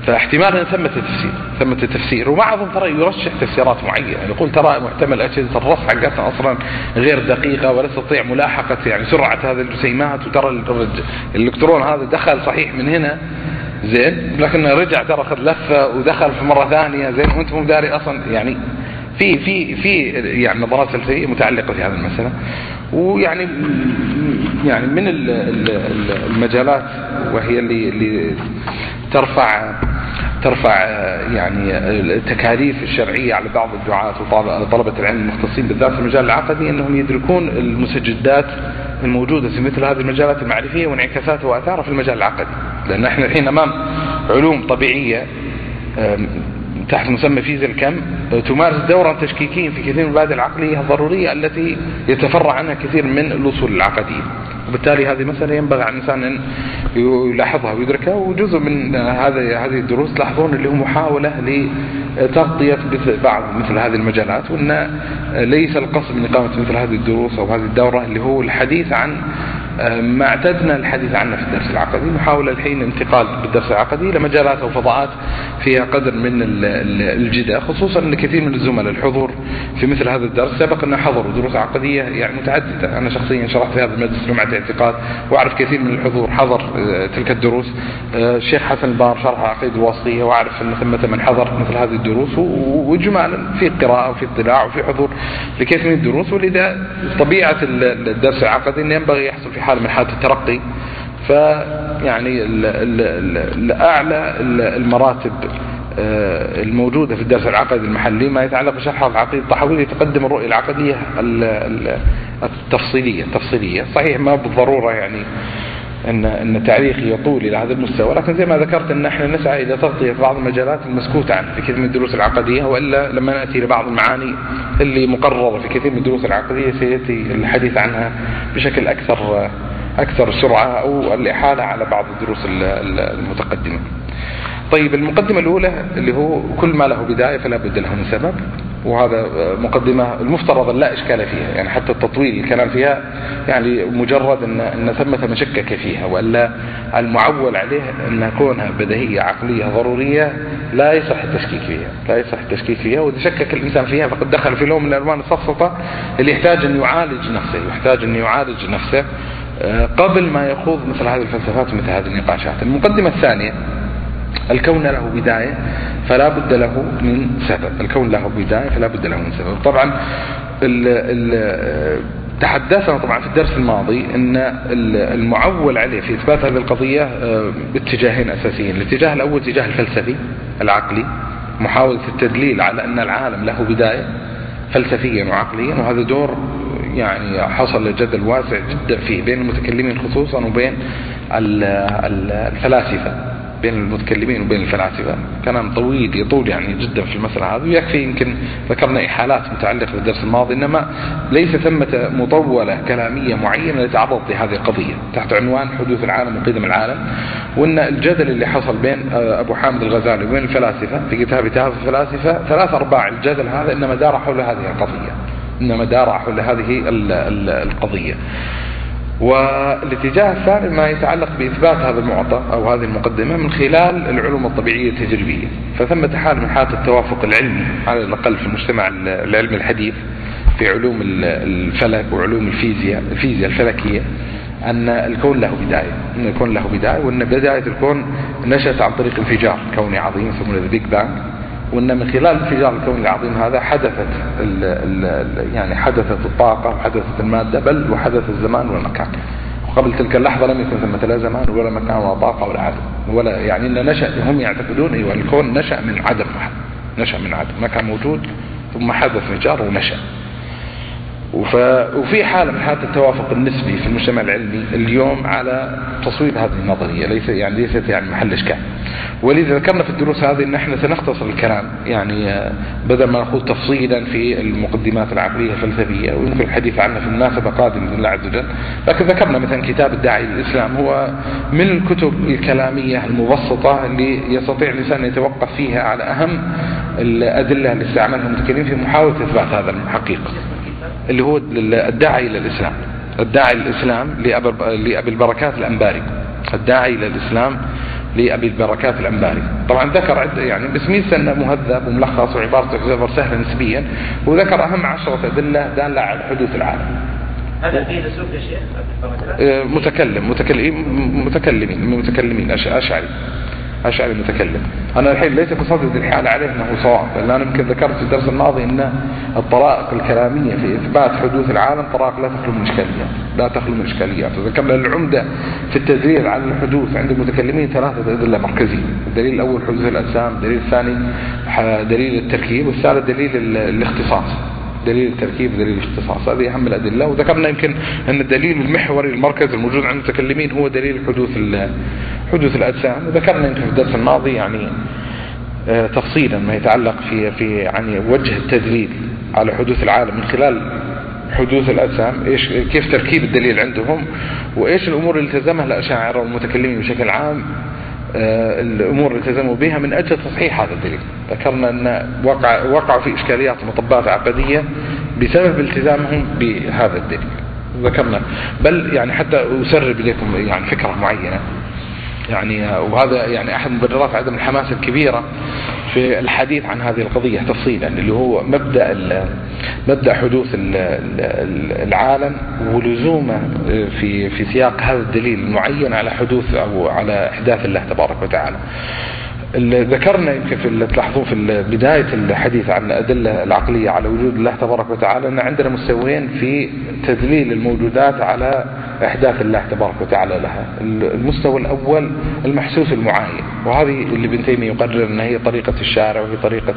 فاحتمال أن ثمة تفسير. وبعضهم ترى يرشح تفسيرات معينة، يقول ترى محتمل أجهزة الرص حقتنا أصلا غير دقيقة ولا تستطيع ملاحقة يعني سرعة هذه الجسيمات، وترى الإلكترون هذا دخل صحيح من هنا زين لكنه رجع ترى خذ لفة ودخل في مرة ثانية زين وانت مو داري أصلا. يعني في يعني نظرات فلسفية متعلقة في هذه المسألة. ويعني من المجالات وهي اللي ترفع يعني التكاليف الشرعية على بعض الدعاة وطلبة العلم المختصين بالذات في المجال العقدي أنهم يدركون المستجدات الموجودة في مثل هذه المجالات المعرفية وانعكاساتها وآثارها في المجال العقدي. لأن احنا الحين أمام علوم طبيعية تحت مسمى فيزياء الكم تمارس دورا تشكيكيا في كثير من المبادئ العقلية الضرورية التي يتفرع عنها كثير من الأصول العقدية. وبالتالي هذه مسألة ينبغي على الإنسان أن يلاحظها ويدركها. وجزء من هذه الدروس تلاحظون اللي هو محاولة لتغطية بعض مثل هذه المجالات، وأن ليس القصد من إقامة مثل هذه الدروس أو هذه الدورة اللي هو الحديث عن ما اعتدنا الحديث عنه في الدرس العقدي. محاولة الحين انتقال بالدرس العقدي لمجالات أو فضاءات فيها قدر من الجدة، خصوصا أن كثير من الزملاء الحضور في مثل هذا الدرس سبق أن حضروا دروس عقدية يعني متعددة. أنا شخصيا شرحت في هذا المجلس لمعة اعتقاد، وأعرف كثير من الحضور حضر تلك الدروس. الشيخ حسن البار شرح عقيدة الواسطية، وأعرف أن ثمة من حضر مثل هذه الدروس، وإجمالا في قراءة وفي اطلاع وفي حضور لكثير من الدروس. ولذا طبيعة الدرس العقدي أن ينبغي يحصل في حال من حالة الترقي. فيعني الأعلى المراتب الموجودة في الدرس العقدي المحلي ما يتعلق بشرح العقيدة الطحاوية يتقدم الرؤية العقدية التفصيلية. صحيح ما بالضرورة يعني أن تاريخي يطول إلى هذا المستوى، لكن زي ما ذكرت أن احنا نسعى إلى تغطية بعض المجالات المسكوت عنها في كثير من الدروس العقدية، وإلا لما نأتي لبعض المعاني اللي مقررة في كثير من الدروس العقدية سيأتي الحديث عنها بشكل أكثر سرعة أو الإحالة على بعض الدروس المتقدمة. طيب، المقدمة الأولى اللي هو كل ما له بداية فلا بد له من سبب، وهذا مقدمة المفترض لا إشكال فيها، يعني حتى التطويل الكلام فيها يعني مجرد أن ثمة مشكك فيها، وألا المعول عليه أن كونها بديهية عقلية ضرورية لا يصح التشكيك فيها. وإذا شكك الإنسان فيها فقد دخل في لون من الألوان السفسطة اللي يحتاج أن يعالج نفسه قبل ما يخوض مثل هذه الفلسفات ومثل هذه النقاشات. المقدمة الثانية: الكون له بداية فلا بد له من سبب. طبعا تحدثنا طبعا في الدرس الماضي أن المعول عليه في إثبات هذه القضية باتجاهين أساسيين. الاتجاه الأول اتجاه الفلسفي العقلي، محاولة التدليل على أن العالم له بداية فلسفيا وعقليا، وهذا دور يعني حصل جدل واسع جدا فيه بين المتكلمين خصوصا وبين الفلاسفة، بين المتكلمين وبين الفلاسفة. كلام طويل يطول يعني جدا في المسألة هذه، ويكفي يمكن ذكرنا إحالات متعلقة بالدرس الماضي، إنما ليس ثمة مطولة كلامية معينة لتعرض لهذه القضية تحت عنوان حدوث العالم وقدم العالم. وإن الجدل اللي حصل بين أبو حامد الغزالي وبين الفلاسفة في كتاب تهافت الفلاسفة 3/4 الجدل هذا إنما دار حول هذه القضية. والاتجاه الثاني ما يتعلق بإثبات هذا المعطى أو هذه المقدمة من خلال العلوم الطبيعية التجريبية. فثمة حال من حالة التوافق العلمي على الأقل في المجتمع العلمي الحديث في علوم الفلك وعلوم الفيزياء الفلكية، أن الكون له بداية، وأن بداية الكون نشأت عن طريق انفجار كوني عظيم يسمونه البيج بانج، وأن من خلال انفجار الكون العظيم هذا حدثت الطاقة وحدثت المادة، بل وحدث الزمان والمكان. وقبل تلك اللحظة لم يكن ثمة لا زمان ولا مكان ولا طاقة ولا عدم ولا يعني إن نشأ. هم يعتقدون أيوة الكون نشأ من عدم، ما كان موجود ثم حدث انفجار ونشأ. وفي حالة من حالة التوافق النسبي في المجتمع العلمي اليوم على تصويب هذه النظرية، ليست محل إشكال. ولذا ذكرنا في الدروس هذه أن احنا سنختصر الكلام، يعني بدل ما نخوض تفصيلا في المقدمات العقلية الفلسفية ويمكن الحديث عنها في مناسبة قادمة بإذن الله عز وجل. لكن ذكرنا مثلا كتاب الداعي للإسلام، هو من الكتب الكلامية المبسطة اللي يستطيع الإنسان يتوقف فيها على أهم الأدلة اللي استعملها المتكلمين في محاولة إثبات هذا الحقيقة، اللي هو الداعي للإسلام لأبي البركات الأنباري. الداعي للإسلام لأبي البركات الأنباري. طبعا ذكر يعني باسمه سنة مهذب وملخص وعبارته تعتبر سهلة نسبيا، وذكر أهم 10 أدلة دالة على حدوث العالم. هذا فيه نسوك يا شيخ؟ متكلمين أشعري متكلم. أنا الحين ليس بصدد الحال عليه أنه صواب، لأن أنا يمكن ذكرت في الدرس الماضي أن الطرائق الكلامية في إثبات حدوث العالم طرائق لا تخلو من إشكاليات. وذكرنا العمدة في التدليل على الحدوث عند المتكلمين 3 أدلة مركزية. الدليل الأول حدوث الأجسام، الدليل الثاني دليل التركيب، والثالث دليل الاختصاص. دليل التركيب ودليل الاختصاص، هذه أهم الأدلة. وذكرنا يمكن أن الدليل المحوري المركز الموجود عند المتكلمين هو دليل حدوث الأجسام. وذكرنا يمكن في الدرس الماضي يعني تفصيلا ما يتعلق في يعني وجه التدليل على حدوث العالم من خلال حدوث الأجسام، كيف تركيب الدليل عندهم، وإيش الأمور اللي التزمها الأشاعرة والمتكلمين بشكل عام، الأمور اللي التزموا بها من أجل تصحيح هذا الدليل. ذكرنا أن وقعوا في إشكاليات ومطبات عقدية بسبب التزامهم بهذا الدليل. ذكرنا بل يعني حتى أسرب إليكم يعني فكرة معينة يعني، وهذا يعني أحد مبررات عدم الحماس الكبيرة في الحديث عن هذه القضية تفصيلا، اللي هو مبدأ حدوث العالم ولزومه في سياق هذا الدليل المعين على حدوث أو على إحداث الله تبارك وتعالى. ذكرنا يمكن تلاحظون في بداية الحديث عن الأدلة العقلية على وجود الله تبارك وتعالى أن عندنا مستويين في تدليل الموجودات على إحداث الله تبارك وتعالى لها. المستوى الأول المحسوس المعاين، وهذه اللي ابن تيمية يقرر أن هي طريقة الشارع وهي طريقة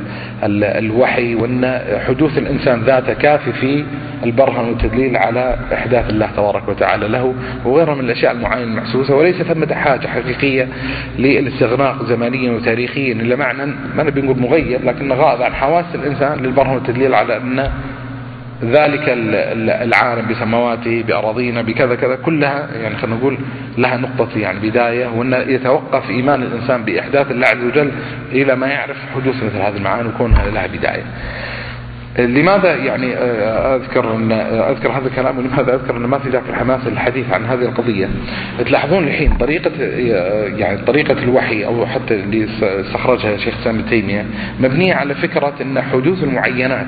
الوحي، وأن حدوث الإنسان ذاته كافي في البرهن والتدليل على إحداث الله تبارك وتعالى له وغيرها من الأشياء المعاينة المحسوسة، وليس ثمة حاجة حقيقية للاستغراق زمانيا وتاريخيا إلا معنى ما نبي نقول مغير، لكن غائب عن حواس الإنسان للبرهن والتدليل على أن ذلك العالم بسماواته بأراضينا بكذا كذا كلها يعني خلينا نقول لها نقطة يعني بداية، وأن يتوقف إيمان الإنسان بإحداث الله عز وجل إلى ما يعرف حدوث مثل هذه المعاني وكونها لها بداية. لماذا يعني أذكر هذا الكلام، ولماذا أذكر أن ما في ذاك الحماس للحديث عن هذه القضية؟ تلاحظون الحين طريقة الوحي أو حتى اللي استخرجها شيخ سامي تيمية مبنية على فكرة أن حدوث المعينات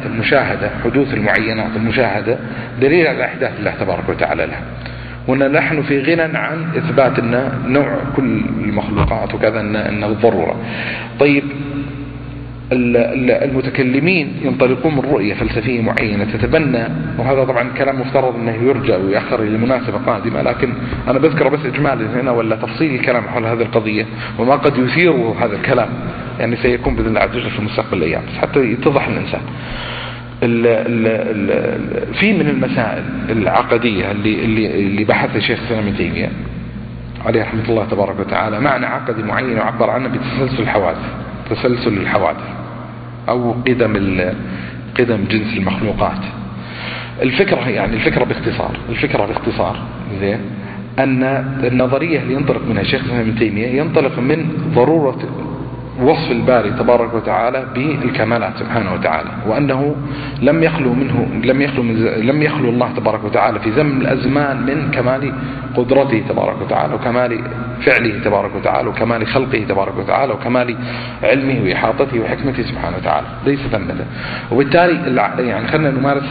المشاهدة دليل على إحداث الله تبارك وتعالى لها، وأن نحن في غنى عن إثبات أن نوع كل المخلوقات وكذا أنه ضرورة. طيب المتكلمين ينطلقون من رؤية فلسفية معينة تتبنى، وهذا طبعا كلام مفترض أنه يرجع ويأخر إلى مناسبة قادمة، لكن أنا بذكر بس إجمالي هنا ولا تفصيل الكلام حول هذه القضية وما قد يثيره هذا الكلام يعني سيكون بإذن الله عز وجل في المستقبل الأيام حتى يتضح الإنسان. في من المسائل العقدية اللي بحث الشيخ سامي تيمية عليه رحمة الله تبارك وتعالى معنى عقدي معين وعبر عنه تسلسل الحوادث أو قدم جنس المخلوقات. الفكرة باختصار زين أن النظرية اللي ينطلق منها الشيخ ابن تيمية ينطلق من ضرورة وصف الباري تبارك وتعالى بالكمالات سبحانه وتعالى، وأنه لم يخلو الله تبارك وتعالى في زمن الأزمان من كمال قدرته تبارك وتعالى وكمال فعله تبارك وتعالى وكمال خلقه تبارك وتعالى وكمال علمه وإحاطته وحكمته سبحانه وتعالى، ليس ثمة. وبالتالي يعني خلنا نمارس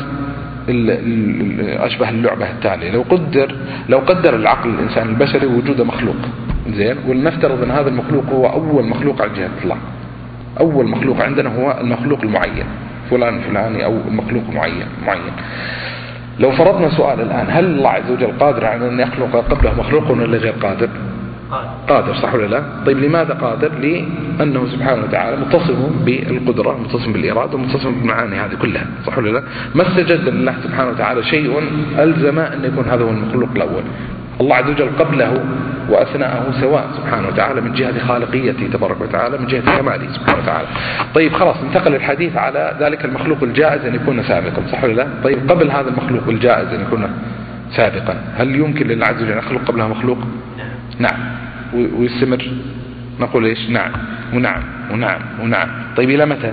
أشبه اللعبة التالية. لو قدر العقل الإنسان البشري وجود مخلوق زين، ولنفترض أن هذا المخلوق هو أول مخلوق على جهة الله، أول مخلوق عندنا هو المخلوق المعين فلان فلاني أو مخلوق معين. لو فرضنا سؤال الآن، هل الله عز وجل قادر على أن يخلق قبله مخلوق ولا غير قادر؟ قادر، صح ولا لا؟ طيب لماذا قادر؟ لأنه سبحانه وتعالى متصف بالقدرة، متصف بالإرادة، متصف بالمعاني هذه كلها، صح ولا لا؟ ما استجد لله سبحانه وتعالى شيء ألزم أن يكون هذا هو المخلوق الأول. الله عز وجل قبله وأثناءه سواء سبحانه وتعالى من جهة خالقيته تبارك وتعالى، من جهة كماله سبحانه وتعالى. طيب خلاص انتقل الحديث على ذلك المخلوق الجائز أن يكون سابقا، صح ولا لا؟ طيب قبل هذا المخلوق الجائز أن يكون سابقا، هل يمكن لله عز وجل أن يخلق قبلها مخلوق؟ نعم. ويستمر نقول إيش؟ نعم ونعم ونعم ونعم. طيب إلى متى؟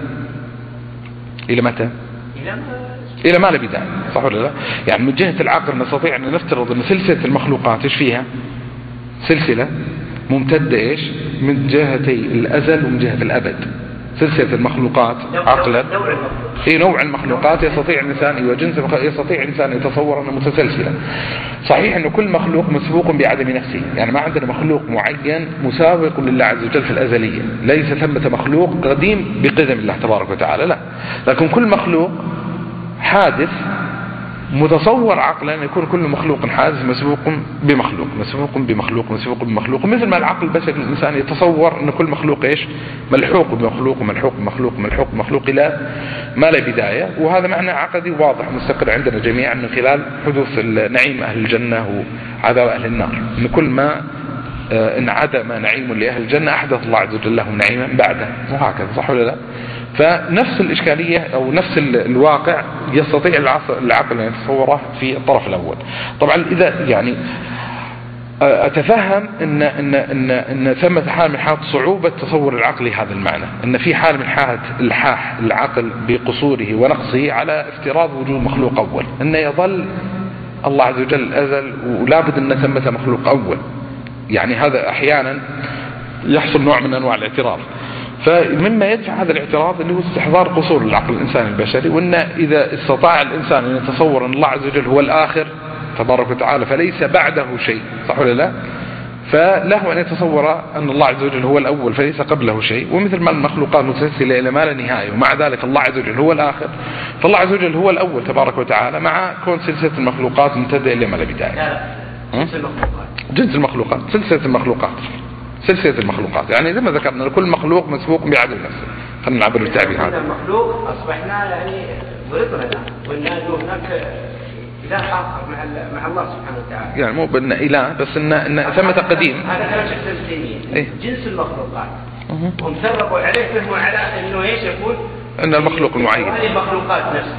إلى ما لا بداية، صح ولا لا؟ يعني من جهة العقل نستطيع أن نفترض أن سلسلة المخلوقات إيش فيها؟ سلسلة ممتدة إيش؟ من جهتي الأزل ومن جهة الأبد. سلسلة المخلوقات عقلا في نوع المخلوقات يستطيع الإنسان يستطيع الإنسان يتصور أنها متسلسلة. صحيح أن كل مخلوق مسبوق بعدم نفسه، يعني ما عندنا مخلوق معين مسابق لله عز وجل في الأزلية، ليس ثمة مخلوق قديم بقدم الله تبارك وتعالى، لا، لكن كل مخلوق حادث متصور عقلا أن يكون كل مخلوق حادث مسبوق بمخلوق مسبوق بمخلوق مسبوق بمخلوق، مثل ما العقل البشري الإنسان يتصور أن كل مخلوق إيش ملحوق بمخلوق وملحوق بمخلوق ملحوق بمخلوق إلى ما لا بداية. وهذا معنى عقدي واضح مستقر عندنا جميعا من خلال حدوث نعيم أهل الجنة وعذاب أهل النار، أن كل ما انعدم نعيم لأهل الجنة أحدث الله عز وجل لهم نعيما بعده، وهكذا، صح ولا لا؟ فنفس الإشكالية أو نفس الواقع يستطيع العقل أن يتصوره في الطرف الأول. طبعا إذا يعني أتفهم إن ثمة حال من حالات صعوبة تصور العقل هذا المعنى، إن في حال من حالات الحاح العقل بقصوره ونقصه على افتراض وجود مخلوق أول، إنه يظل الله عز وجل الأزل ولا بد أن ثمة مخلوق أول. يعني هذا أحيانا يحصل نوع من أنواع الاعتراض، فمما يدفع هذا الاعتراض اللي هو استحضار قصور العقل الإنساني البشري، وأن إذا استطاع الإنسان أن يتصور أن الله عز وجل هو الآخر تبارك وتعالى فليس بعده شيء، صح ولا لا؟ فله أن يتصور أن الله عز وجل هو الأول فليس قبله شيء، ومثل ما المخلوقات متسلسلة إلى ما لا نهاية ومع ذلك الله عز وجل هو الآخر، فالله عز وجل هو الأول تبارك وتعالى مع كون سلسلة المخلوقات ممتدة إلى ما لا بداية. جنس المخلوقات سلسلة المخلوقات سلسلة المخلوقات، يعني زي ما ذكرنا كل مخلوق مسبوق بعدم نفسه. خلينا نعبر بالتعبير هذا. المخلوق أصبحنا يعني ورثنا والناس هناك إله آخر مع الله سبحانه وتعالى. يعني مو بأن إله بس إن ثمة قديم. هذا كلام شيخ الإسلاميين. جنس المخلوقات. ومسربوا عليه فهموا على إنه إيش يكون؟ إن المخلوق المعين. هذه المخلوقات نفسها.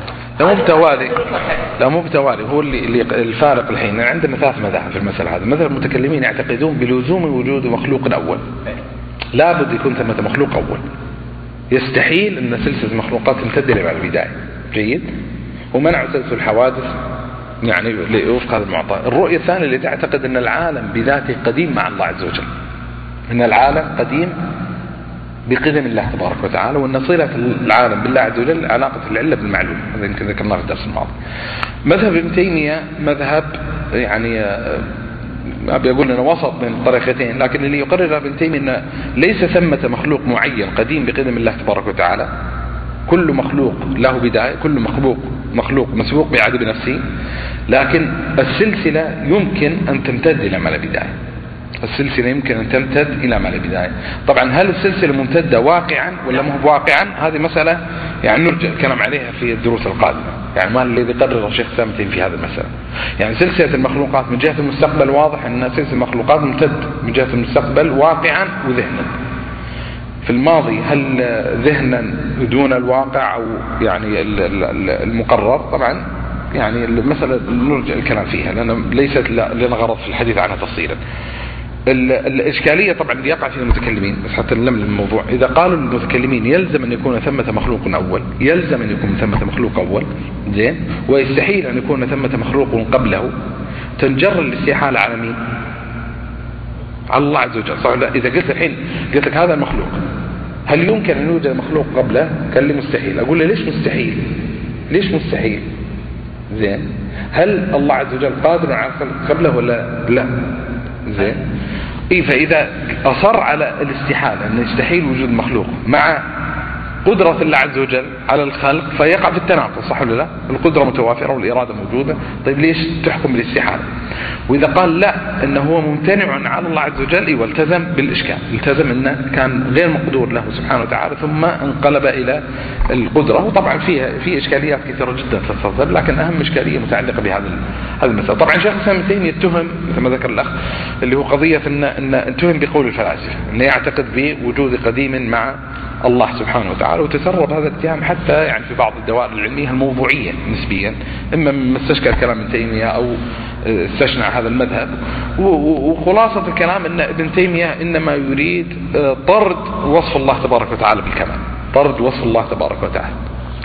لا مو بتوالي هو اللي الفارق الحين. عندنا 3 مذاهب في المسألة هذا. مثلا المتكلمين يعتقدون بلزوم وجود مخلوق أول، لابد يكون ثمة مخلوق أول، يستحيل أن سلسلة المخلوقات تمتد إلى البداية. جيد. ومنع سلسلة الحوادث يعني وفق هذا المعطى. الرؤية الثانية اللي تعتقد أن العالم بذاته قديم مع الله عز وجل، أن العالم قديم بقدم الله تبارك وتعالى، وأن صلة العالم بالله عز وجل علاقة العلة بالمعلوم. هذا يمكن ذكرناه في الدرس الماضي. مذهب ابن تيمية مذهب يعني أبي أقول أنه وسط بين الطريقتين، لكن اللي يقرر ابن تيمية أن ليس ثمة مخلوق معين قديم بقدم الله تبارك وتعالى، كل مخلوق له بداية، كل مخلوق مسبوق بعدم نفسه، لكن السلسلة يمكن أن تمتد إلى ما لا بداية. السلسلة يمكن أن تمتد إلى ما لا بداية. طبعا هل السلسلة ممتدة واقعا ولا مو واقعا؟ هذه مسألة يعني نرجع الكلام عليها في الدروس القادمة. يعني ما الذي قرر الشيخ ثامتين في هذه المسألة. يعني سلسلة المخلوقات من جهة المستقبل واضح أن سلسلة المخلوقات ممتد من جهة المستقبل واقعا وذهنا. في الماضي هل ذهنا دون الواقع أو يعني المقرر؟ طبعا يعني المسألة نرجع الكلام فيها لأن ليست لنا غرض في الحديث عنها تفصيلا. الإشكالية طبعا اللي يقع فيها المتكلمين، بس حتى نلم الموضوع، إذا قالوا المتكلمين يلزم أن يكون ثمة مخلوق أول، يلزم أن يكون ثمة مخلوق أول، زين، ويستحيل أن يكون ثمة مخلوق قبله، تنجر الاستحالة على مين؟ على الله عز وجل، صح؟ إذا قلت الحين قلت لك هذا المخلوق هل يمكن أن يوجد مخلوق قبله؟ قال لي مستحيل. أقول له ليش مستحيل؟ ليش مستحيل؟ زين، هل الله عز وجل قادر على قبله ولا لا؟ زين. فإذا أصر على الاستحالة أن يستحيل وجود مخلوق مع قدرة الله عز وجل على الخلق فيقع في التناقض، صح ولا لا؟ القدرة متوافرة والإرادة موجودة، طيب ليش تحكم بالاستحالة؟ وإذا قال لا إنه هو ممتنع على الله عز وجل والتزم بالإشكال، التزم إنه كان غير مقدور له سبحانه وتعالى ثم انقلب إلى القدرة. وطبعا في إشكاليات كثيرة جدا في التصرف، لكن أهم إشكالية متعلقة بهذا المسألة. طبعا شيخ الإسلام ابن تيمية يتهم مثل ما ذكر الأخ اللي هو قضية إن اتهم بقول الفلاسفة إنه يعتقد بوجود قديم مع الله سبحانه وتعالى، وتسرب هذا الاتهام حتى يعني في بعض الدوائر العلمية الموضوعية نسبيا، إما من استشكل كلام ابن تيمية أو استشنع هذا المذهب. وخلاصة الكلام أن ابن تيمية إنما يريد طرد وصف الله تبارك وتعالى بالكمال، طرد وصف الله تبارك وتعالى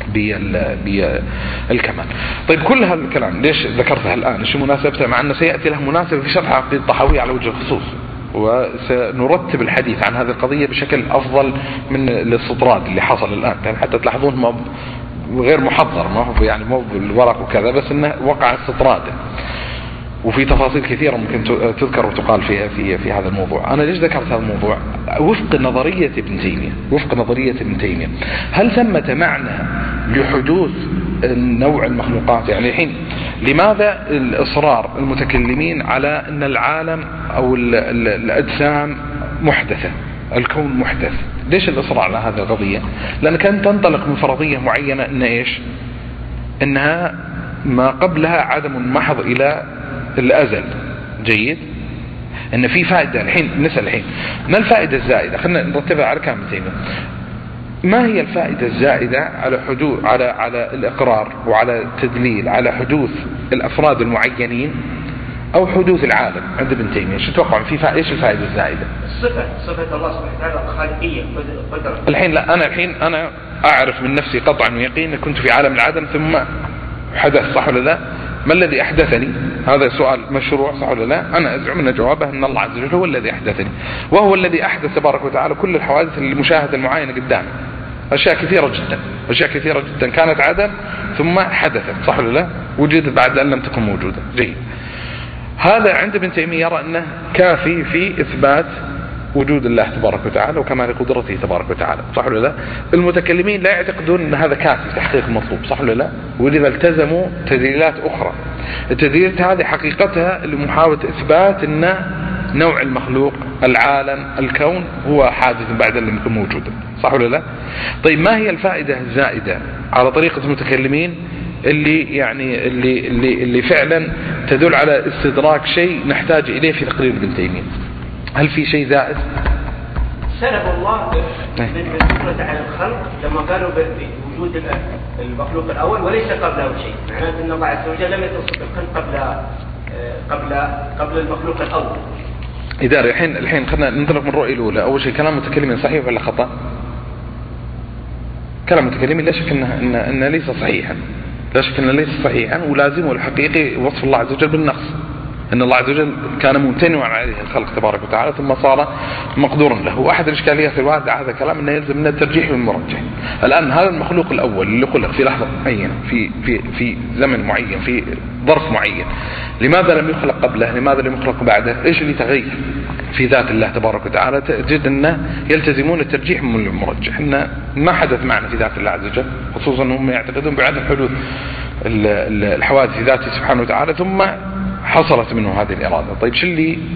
بالكمال. طيب كل هذا الكلام ليش ذكرتها الآن؟ إيش مناسبته؟ مع أنه سيأتي له مناسبة في شرح عقيدة الطحاوية على وجه الخصوص، وسنرتب الحديث عن هذه القضية بشكل أفضل من الاستطراد اللي حصل الآن، يعني حتى تلاحظون ما غير محضر، ما هو يعني مو بالورق وكذا، بس إنه وقع استطرادا، وفي تفاصيل كثيرة ممكن تذكر وتقال فيها في هذا الموضوع. أنا ليش ذكرت هذا الموضوع؟ وفق نظرية ابن تيمية هل ثمة معنى لحدوث نوع المخلوقات؟ يعني الحين لماذا الإصرار المتكلمين على أن العالم أو الأجسام محدثة، الكون محدث؟ ليش الإصرار على هذه القضية؟ لأن كانت تنطلق من فرضية معينة أن إيش؟ أنها ما قبلها عدم محض إلى الأزل. جيد؟ أن في فائدة. الحين نسأل الحين ما الفائدة الزائدة؟ خلينا نرتبها على كام تيمة. ما هي الفائدة الزائدة على حدوث على الإقرار وعلى التدليل على حدوث الأفراد المعينين أو حدوث العالم عند ابن تيمية؟ شو تتوقع إيش الفائدة الزائدة؟ صفة الله سبحانه وتعالى الخالقية قدرة. الحين لا، أنا أعرف من نفسي قطعا ويقينا كنت في عالم العدم ثم حدث، صح ولا لا؟ ما الذي أحدثني؟ هذا سؤال مشروع، صح ولا لا؟ أنا أزعم أن جوابه أن الله عز وجل هو الذي أحدثني، وهو الذي أحدث تبارك وتعالى كل الحوادث المشاهدة المعاينة قدامه. أشياء كثيرة جدا كانت عدم ثم حدثت، صح ولا لا؟ وجدت بعد أن لم تكن موجودة. جيد. هذا عند ابن تيمية يرى أنه كافي في إثبات وجود الله تبارك وتعالى وكمال قدرته تبارك وتعالى، صح ولا لا؟ المتكلمين لا يعتقدون أن هذا كافي تحقيق المطلوب، صح ولا لا؟ ولذا التزموا تدليلات أخرى. التدليلات هذه حقيقتها لمحاولة إثبات أن نوع المخلوق، العالم، الكون هو حادث بعد أن لم يكن موجودا، صح ولا لا؟ طيب ما هي الفائدة الزائدة على طريقة المتكلمين اللي فعلا تدل على استدراك شيء نحتاج إليه في تقرير ابن تيمية؟ هل في شيء زائد؟ سلب الله بالقدرة على الخلق لما قالوا بوجود المخلوق الأول وليس قبله شيء، معناته أن الله عز وجل لم يتصف بالخلق قبل المخلوق الأول. إذا الحين خلينا ننطلق من الرؤية الأولى. أول شيء كلام المتكلمين صحيح ولا خطأ؟ كلام المتكلمين لا شك إنه ليس صحيحا، لا شك إنه ليس صحيحا، ولازمه الحقيقي وصف الله عز وجل بالنقص، أن الله عز وجل كان ممتنعا عليه الخلق تبارك وتعالى ثم صار مقدورا له. وأحد الإشكاليات الواردة هذا الكلام أنه يلزم من الترجيح والمرجح. الآن هذا المخلوق الأول اللي خلق في لحظة معينة في زمن معين في ظرف معين، لماذا لم يخلق قبله؟ لماذا لم يخلق بعده؟ إيش اللي تغير في ذات الله تبارك وتعالى؟ تجد أنه يلتزمون الترجيح من المرجح، أنه ما حدث معنا في ذات الله عز وجل، خصوصا أنهم يعتقدون بعدم حدوث الحوادث في ذاته سبحانه وتعالى ثم حصلت منه هذه الإرادة. طيب شو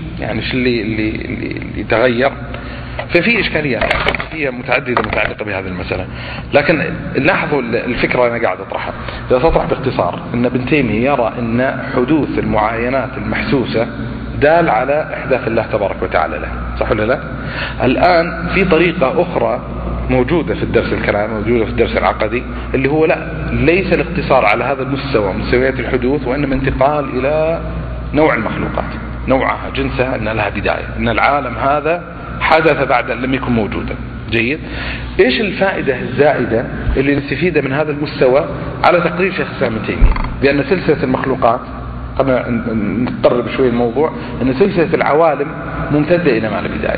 اللي تغير؟ ففي إشكاليات فيها متعددة متعلقة بهذه المسألة، لكن لاحظوا الفكرة أنا قاعد أطرحها. إذا تطرح باختصار أن ابن تيمية يرى أن حدوث المعاينات المحسوسة دال على إحداث الله تبارك وتعالى له، صح ولا لا؟ الآن في طريقة أخرى موجودة في الدرس الكلام، موجودة في الدرس العقدي، اللي هو ليس الاقتصار على هذا المستوى مستويات الحدوث، وإنما انتقال إلى نوع المخلوقات، نوعها، جنسها، أن لها بداية، أن العالم هذا حدث بعد أن لم يكن موجودا. جيد. إيش الفائدة الزائدة اللي نستفيدها من هذا المستوى على تقرير شيخ الإسلام ابن تيمية بأن سلسلة المخلوقات، خلينا نقرب شوي الموضوع، أن سلسلة العوالم ممتدة إلى ما لا بداية.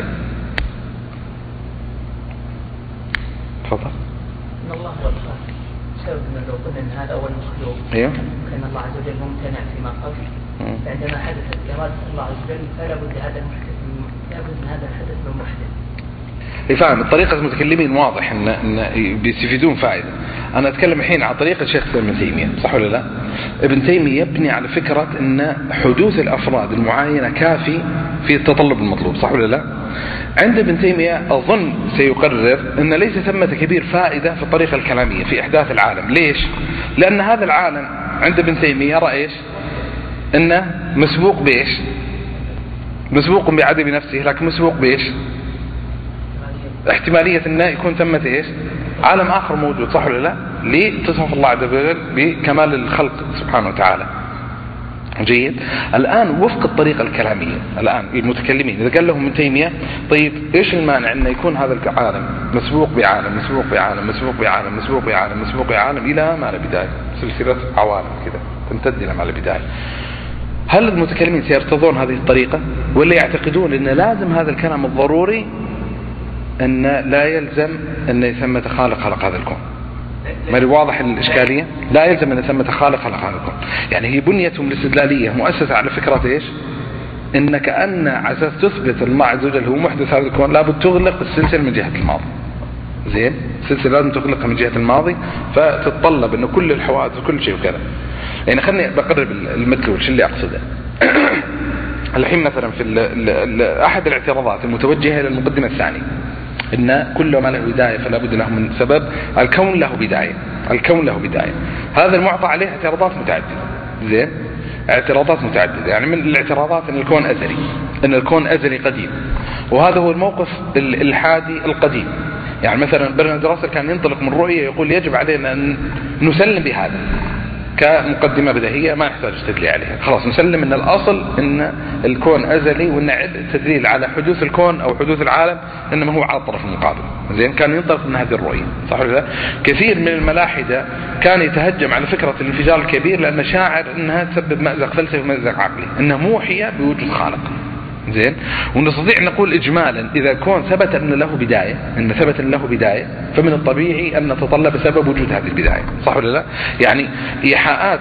تفضل. إن الله هو الخالق، سبب أن لو قلنا أن هذا أول مخلوق، كان الله عز وجل ممتنع فيما قبل، فعندما حدثت إرادة الله عز وجل فلا بد هذا المحدث، لا بد من هذا الحدث من محدث. يفهم الطريقة المتكلمين واضح إن بيستفيدون فائدة. أنا أتكلم الحين عن طريقة شيخ ابن تيمية، صح ولا لا؟ ابن تيمية يبني على فكرة إن حدوث الأفراد المعاينة كافي في التطلب المطلوب، صح ولا لا؟ عند ابن تيمية أظن سيقرر أن ليس ثمة كبير فائدة في الطريقة الكلامية في إحداث العالم. ليش؟ لأن هذا العالم عند ابن تيمية يرى إيش؟ إنه مسبوق بإيش؟ مسبوق بعدم نفسه، لكن مسبوق بإيش؟ احتمالية أنه يكون ثمة إيش؟ عالم آخر موجود، صح ولا لا؟ لتصف الله عز وجل بكمال الخلق سبحانه وتعالى. جيد. الآن وفق الطريقة الكلامية، الآن المتكلمين إذا قال لهم ابن تيمية طيب إيش المانع أن يكون هذا العالم مسبوق بعالم مسبوق بعالم مسبوق بعالم مسبوق بعالم مسبوق بعالم إلى ما لا بداية، سلسلة عوالم كذا تمتد إلى ما لا بداية. هل المتكلمين سيرتضون هذه الطريقة ولا يعتقدون أن لازم هذا الكلام الضروري أن لا يلزم أن يسمى خالق خلق هذا الكون؟ ما واضح الإشكالية؟ لا يلزم أن يسمى خالق خلق هذا الكون. يعني هي بنيتهم الاستدلالية مؤسسة على فكرة إيش؟ إنك أن عساس تثبت الله عز وجل هو محدث هذا الكون لابد تغلق السلسلة من جهة الماضي. زين، السلسلة لازم تغلقها من جهة الماضي، فتتطلب إنه كل الحوادث وكل شيء وكذا. يعني خلني بقرب المدلول شو اللي أقصده. الحين مثلا في أحد الاعتراضات المتوجهة إلى المقدمة الثانية إن كل ما له بداية فلا بد له من سبب. الكون له بداية، الكون له بداية. هذا المعطى عليه اعتراضات متعددة. زين، اعتراضات متعددة. يعني من الاعتراضات أن الكون أزلي، أن الكون أزلي قديم، وهذا هو الموقف الحادي القديم. يعني مثلا برنارد راسل كان ينطلق من رؤية يقول يجب علينا أن نسلم بهذا كمقدمة بديهية ما نحتاج تدليل عليها، خلاص نسلم أن الأصل أن الكون أزلي، وأن التدليل على حدوث الكون أو حدوث العالم إنما هو على الطرف المقابل. زين، كان ينطلق من هذه الرؤية، صح ولا لا؟ كثير من الملاحدة كان يتهجم على فكرة الانفجار الكبير لأنه شاعر أنها تسبب مأزق فلسفي ومأزق عقلي، أنها موحية بوجود خالق. زين، ونستطيع نقول إجمالا إذا كون ثبت أن له بداية، أن ثبت أن له بداية، فمن الطبيعي أن نتطلب سبب وجود هذه البداية، صح ولا لا؟ يعني إيحاءات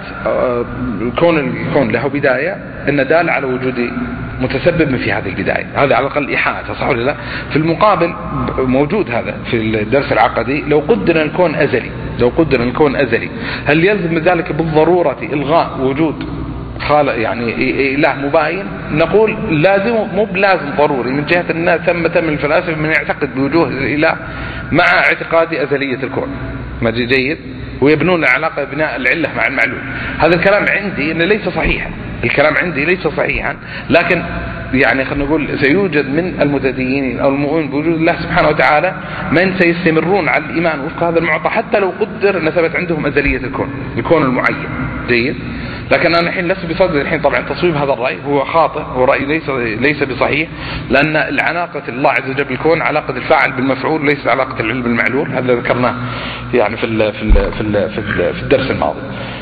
الكون له بداية أن دال على وجود متسبب في هذه البداية، هذا على الأقل إيحاءات، صح ولا لا؟ في المقابل موجود هذا في الدرس العقدي، لو قدر الكون أزلي، لو قدر الكون أزلي، هل يلزم ذلك بالضرورة إلغاء وجود خالق يعني إله مباين؟ نقول لازم، مو بلازم ضروري، من جهة الناس ثمة من الفلاسفة من يعتقد بوجوه الإله مع اعتقاد أزلية الكون، ما جيد، ويبنون العلاقة بناء العلة مع المعلول. هذا الكلام عندي إنه ليس صحيحا، الكلام عندي ليس صحيحا، لكن يعني خلينا نقول سيوجد من المتدينين أو المؤمنين بوجود الله سبحانه وتعالى من سيستمرون على الإيمان وفق هذا المعطى حتى لو قدر أن ثبت عندهم أزلية الكون المعين. جيد، لكن أنا الحين لست بصدد الحين طبعا تصويب هذا الرأي، هو خاطئ، هو رأي ليس بصحيح، لأن العلاقة الله عز وجل بالكون علاقة الفاعل بالمفعول، ليس علاقة العلم بالمعلول. هذا ذكرناه يعني في الدرس الماضي.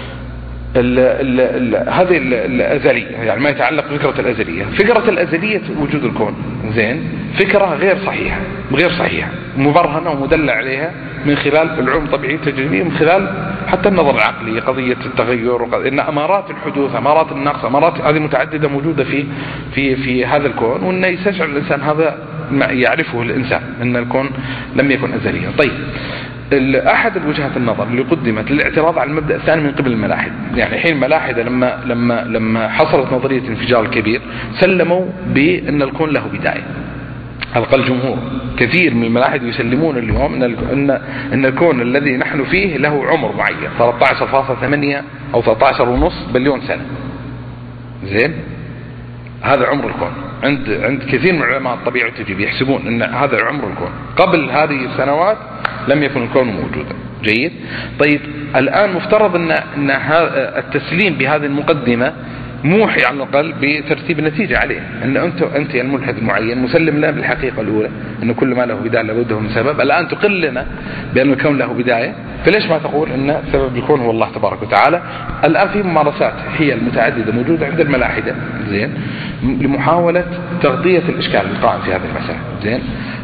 هذه الأزلية يعني ما يتعلق بفكرة الأزلية، فكرة الأزلية وجود الكون، زين، فكرة غير صحيحة مبرهنة ومدلل عليها من خلال العلوم الطبيعية التجريبية، من خلال حتى النظر العقلي، قضية التغير، إن أمارات الحدوث، أمارات النقص، أمارات هذه متعددة موجودة في هذا الكون، وأن يستشعر الإنسان هذا يعرفه الإنسان أن الكون لم يكن أزليا. طيب، أحد الوجهات النظر اللي قدمت للاعتراض على المبدأ الثاني من قبل الملاحدة، يعني الحين الملاحدة لما حصلت نظرية الانفجار الكبير سلموا بأن الكون له بداية. على الأقل جمهور كثير من الملاحدة يسلمون اليوم أن الكون الذي نحن فيه له عمر معين 13.8 أو 13.5 بليون سنة. زين، هذا عمر الكون عند كثير من علماء الطبيعة والتجريب، يحسبون أن هذا عمر الكون، قبل هذه السنوات لم يكن الكون موجودا. جيد، طيب الآن مفترض أن التسليم بهذه المقدمة موحي على الأقل بترتيب النتيجة عليه، أن أنت الملحد المعين مسلم له بالحقيقة الأولى أن كل ما له بداية لابد من سبب. الآن تقل لنا بأن الكون له بداية، فليش ما تقول أن سبب الكون هو الله تبارك وتعالى؟ الآن في ممارسات هي المتعددة موجودة عند الملاحدة، زين، لمحاولة تغطية الإشكال القائم في هذه المسألة. زين،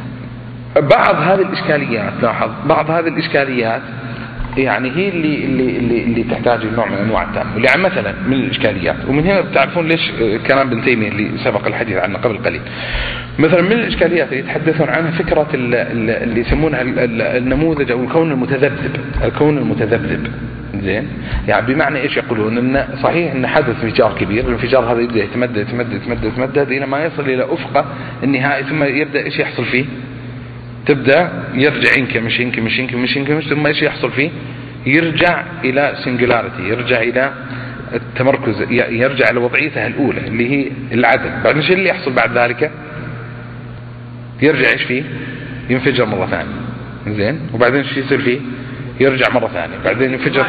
بعض هذه الإشكاليات، لاحظ بعض هذه الإشكاليات يعني هي اللي تحتاج نوع من انواع التأمل. يعني مثلا من الإشكاليات، ومن هنا بتعرفون ليش كلام ابن تيمية اللي سبق الحديث عنه قبل قليل، مثلا من الإشكاليات اللي يتحدثون عنها فكرة اللي يسمونها النموذج أو الكون المتذبذب، الكون المتذبذب. زين، يعني بمعنى ايش؟ يقولون ان صحيح ان حدث انفجار كبير، الانفجار هذا يبدا يتمدد الى ما يصل الى افقه النهائي، ثم يبدا ايش يحصل فيه؟ تبدأ يرجع ينكمش ثم ايش يحصل فيه؟ يرجع الى سنجولاريتي، يرجع الى التمركز، يرجع الى وضعيته الاولى اللي هي العدم. بعدين ايش اللي يحصل بعد ذلك؟ يرجع ايش فيه؟ ينفجر مرة ثانية. زين، وبعدين ايش يصير فيه؟ يرجع مرة ثانية، بعدين ينفجر.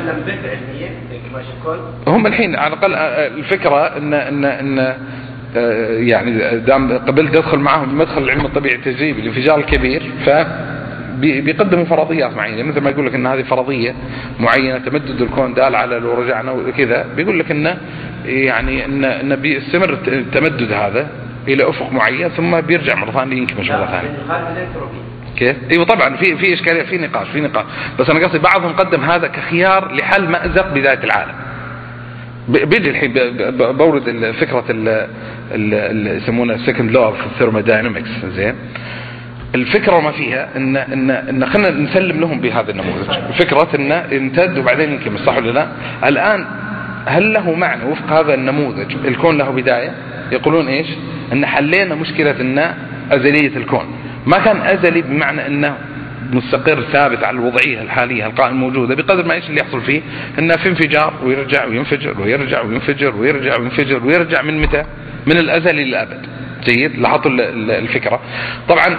هم الحين على الأقل الفكرة ان يعني دام قبلت ادخل معهم بمدخل العلم الطبيعي التجريبي الانفجار الكبير، فبيقدموا فرضيات معينة، مثل ما يقول لك ان هذه فرضية معينة تمدد الكون دال على لو رجعنا وكذا، بيقول لك ان يعني ان بيستمر التمدد هذا الى افق معين ثم بيرجع مرة ثانية ينكمش مرة ثانية. كيف؟ ايوه طبعا في اشكاليه، في نقاش بس انا قصدي بعضهم قدم هذا كخيار لحل مأزق بداية العالم. بيجي الحين بورد فكرة اللي يسمونها second law of thermodynamics. زين الفكرة ما فيها ان خلنا نسلم لهم بهذا النموذج، فكرة انه يمتد وبعدين ينكمش، صح ولا لا؟ الان هل له معنى وفق هذا النموذج الكون له بداية؟ يقولون ايش؟ ان حلينا مشكلة ان ازلية الكون ما كان ازلي بمعنى انه مستقر ثابت على الوضعية الحالية القائمة موجودة، بقدر ما ايش اللي يحصل فيه انه في انفجار ويرجع وينفجر ويرجع وينفجر ويرجع وينفجر ويرجع من متى؟ من الازل الى الابد. جيد؟ لاحظوا الفكرة. طبعا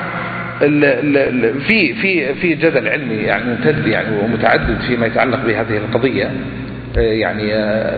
في جدل علمي يعني ممتد يعني ومتعدد فيما يتعلق بهذه القضية، يعني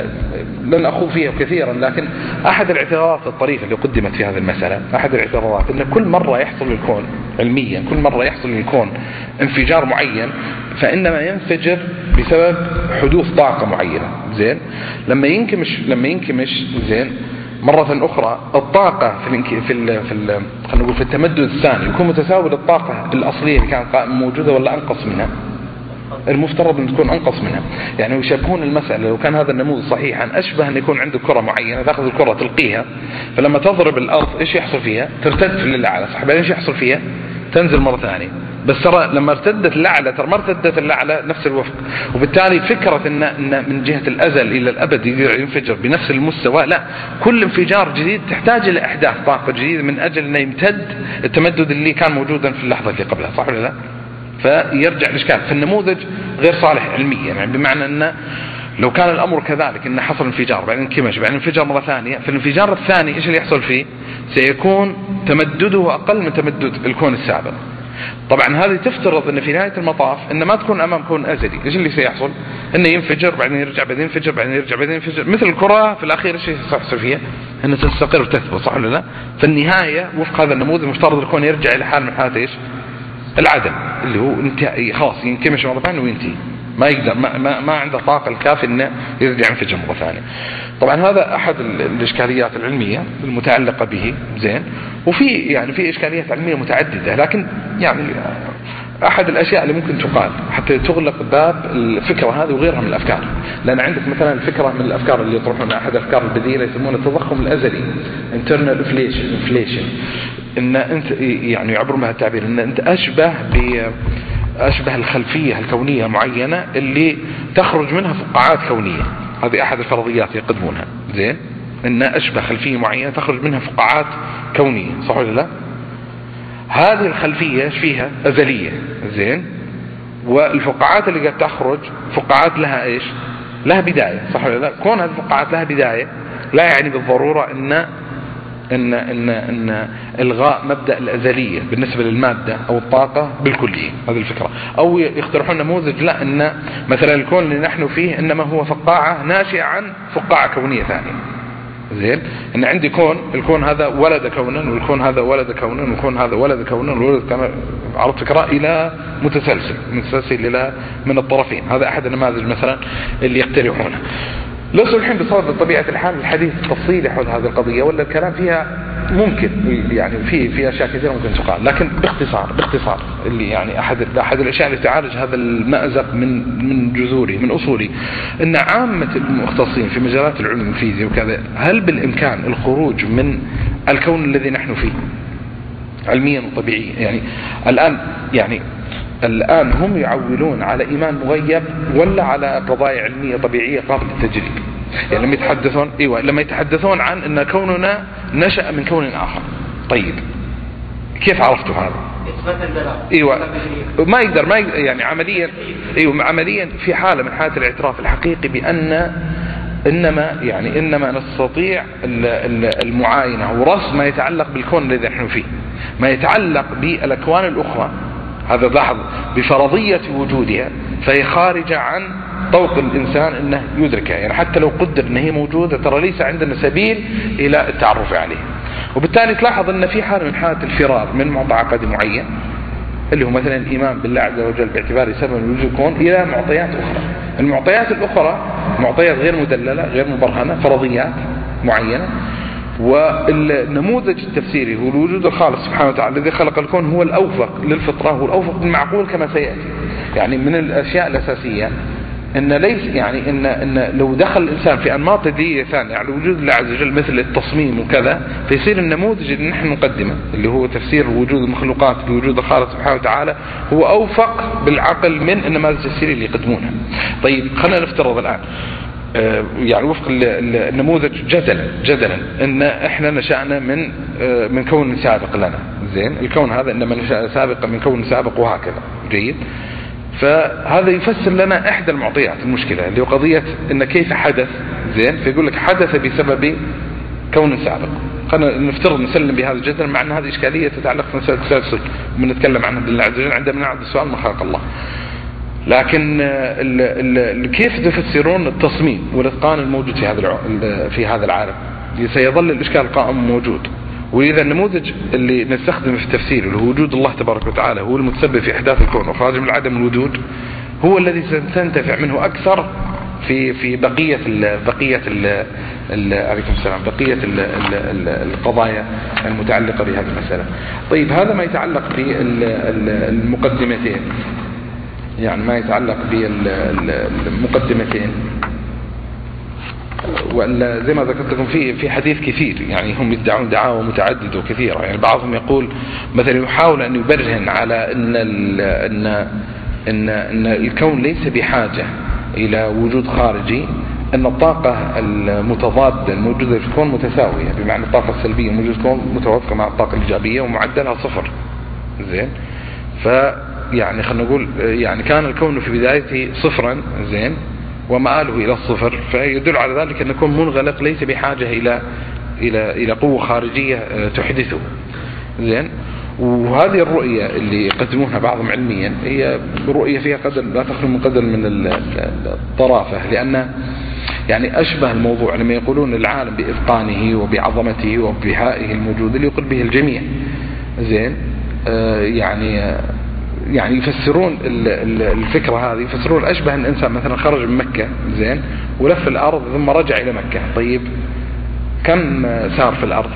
لن أخوض فيها كثيرا، لكن أحد الاعتراضات الطريفة اللي قدمت في هذه المسألة، أحد الاعتراضات أن كل مرة يحصل للكون علميا، كل مرة يحصل للكون انفجار معين فإنما ينفجر بسبب حدوث طاقة معينة. زين لما ينكمش زين مرة أخرى الطاقة خلينا نقول في التمدد الثاني يكون متساوي للطاقة الأصلية اللي كانت موجودة ولا أنقص منها؟ المفترض أن تكون أنقص منها. يعني يشبهون المسألة لو كان هذا النموذج صحيحا أشبه أن يكون عنده كرة معينة، تأخذ الكرة تلقيها، فلما تضرب الأرض إيش يحصل فيها؟ ترتد للأعلى، صح؟ بعدين إيش يحصل فيها؟ تنزل مرة ثانية. بس ترى لما ارتدت الأعلى ترى ما ارتدت الأعلى نفس الوفق، وبالتالي فكرة إن من جهة الأزل إلى الأبد ينفجر بنفس المستوى، لا، كل انفجار جديد تحتاج إلى إحداث طاقة جديدة من أجل أن يمتد التمدد اللي كان موجودا في اللحظة اللي قبلها، صح ولا لا؟ فيرجع الإشكال. فالنموذج غير صالح علميا، يعني بمعنى أن لو كان الأمر كذلك أن حصل انفجار بعدين انكمش بعدين انفجار مرة ثانية، في الانفجار الثاني إيش اللي يحصل فيه؟ سيكون تمدده أقل من تمدد الكون السابق. طبعا هذه تفترض أن في نهاية المطاف أن ما تكون أمام كون أزلي. إيش اللي سيحصل؟ أنه ينفجر بعدين يرجع بعدين ينفجر بعدين يرجع بعدين ينفجر، مثل الكرة في الأخير إيش يحصل فيها؟ أنها تستقر وتثبت، صح ولا لا؟ فالنهاية وفق هذا النموذج مفترض الكون يرجع إلى حال من حالة إيش؟ العدم، اللي هو انتهى خلاص ينكمش مرة ثانية وينتهي، ما يقدر ما عنده طاقة الكافية انه يرجع ينفجر مرة ثانية. طبعا هذا احد الاشكاليات العلمية المتعلقة به. زين في اشكاليات علمية متعددة، لكن يعني احد الاشياء اللي ممكن تقال حتى تغلق باب الفكرة هذه وغيرها من الافكار، لان عندك مثلا الفكرة من الافكار اللي يطرحون احد الافكار البديلة يسمونه التضخم الازلي internal inflation، ان انت يعني يعبر بها التعبير ان انت اشبه الخلفية الكونية معينة اللي تخرج منها فقاعات كونية. هذه احد الفرضيات يقدمونها. زين ان اشبه خلفية معينة تخرج منها فقاعات كونية، صح ولا لا؟ هذه الخلفية ايش فيها؟ ازلية. زين والفقاعات اللي قد تخرج فقاعات لها ايش؟ لها بداية، صح ولا لا؟ كون هذه الفقاعات لها بداية لا يعني بالضرورة ان الغاء مبدأ الازلية بالنسبة للمادة او الطاقة بالكلية. هذه الفكرة. او يقترحون نموذج لا، ان مثلا الكون اللي نحن فيه انما هو فقاعة ناشئة عن فقاعة كونية ثانية. زين ان عندي الكون هذا ولد كونا، والكون هذا ولد كونا، والكون هذا ولد كونا، والولد كان عرفت فكرة الى متسلسل الى من الطرفين. هذا احد النماذج مثلا اللي يقترحونه. ليس الحين بصدد بطبيعة الحال الحديث تفصيلي حول هذه القضية، ولا الكلام فيها ممكن يعني في أشياء كثيرة ممكن تقال، لكن باختصار اللي يعني أحد الأشياء اللي تعالج هذا المأزق من جذوره من أصوله، أن عامة المختصين في مجالات العلوم الفيزياء وكذا هل بالإمكان الخروج من الكون الذي نحن فيه علميا وطبيعيا؟ الآن هم يعولون على إيمان مغيب ولا على قضايا علمية طبيعية قابلة للتجريب؟ يعني لما يتحدثون عن أن كوننا نشأ من كون آخر. طيب كيف عرفتوا هذا؟ ما يقدر يعني عمليا في حالة من حالات الاعتراف الحقيقي بأن إنما نستطيع المعاينة ورصد ما يتعلق بالكون الذي نحن فيه، ما يتعلق بالأكوان الأخرى. هذا لاحظ بفرضية وجودها فهي خارجة عن طوق الإنسان أنه يدركها، يعني حتى لو قدر أنها هي موجودة ترى ليس عندنا سبيل إلى التعرف عليها. وبالتالي تلاحظ أن في حالة من حالة الفرار من معتقد معين اللي هو مثلا الإيمان بالله عز وجل باعتباره سبب وجود الكون إلى معطيات أخرى. المعطيات الأخرى معطيات غير مدللة غير مبرهنة، فرضيات معينة. والنموذج التفسيري هو الوجود الخالص سبحانه وتعالى الذي خلق الكون، هو الأوفق للفطرة، هو الأوفق بالمعقول كما سيأتي. يعني من الأشياء الأساسية إن ليس يعني إن لو دخل الإنسان في أنماط دينية ثانية على وجود الله عز وجل مثل التصميم وكذا، فيصير النموذج اللي نحن نقدمه اللي هو تفسير وجود المخلوقات بوجود الخالق سبحانه وتعالى هو أوفق بالعقل من النماذج التفسيرية اللي يقدمونها. طيب خلينا نفترض الآن يعني وفق النموذج جدلا ان احنا نشأنا من كون سابق لنا، زين، الكون هذا انما نشأ سابقا من كون سابق وهكذا، جيد. فهذا يفسر لنا احدى المعطيات المشكلة اللي هو قضية ان كيف حدث، زين، فيقول لك حدث بسبب كون سابق. خلينا نفترض نسلم بهذا الجدل، مع ان هذه اشكالية تتعلق بمسألة التسلسل وبنتكلم عنها بالله عز وجل عندما نعرض السؤال ما خلق الله. لكن كيف تفسرون التصميم والاتقان الموجود في هذا العالم؟ سيظل الاشكال القائم موجود. واذا النموذج اللي نستخدمه في التفسير اللي هو وجود الله تبارك وتعالى هو المتسبب في احداث الكون وخارج من عدم الوجود، هو الذي سننتفع منه اكثر في بقيه عليكم السلام بقيه القضايا المتعلقه بهذه المساله. طيب هذا ما يتعلق بالمقدمتين، يعني ما يتعلق بالمقدمتين. ولا زي ما ذكرت لكم في حديث كثير، يعني هم يدعون دعاوى متعددة وكثيرة. يعني بعضهم يقول مثلا يحاول أن يبرهن على أن الكون ليس بحاجة إلى وجود خارجي، أن الطاقة المتضادة الموجودة في الكون متساوية، بمعنى الطاقة السلبية الموجودة في الكون متوافقة مع الطاقة الإيجابية ومعدلها 0، زين. يعني خلينا نقول يعني كان الكون في بدايته 0، زين، ومآله إلى 0، فيدل على ذلك أن الكون منغلق ليس بحاجة إلى قوة خارجية تحدثه، زين. وهذه الرؤية اللي يقدمونها بعضهم علميا هي رؤية فيها قدر لا تخلو من قدر من الطرافة، لأن يعني أشبه الموضوع لما يقولون العالم بإتقانه وبعظمته وبهائه الموجود اللي يقول به الجميع، زين. يعني يفسرون الفكرة هذه، يفسرون أشبه أن الإنسان مثلا خرج من مكة، زين، ولف الأرض ثم رجع إلى مكة. طيب كم سار في الأرض؟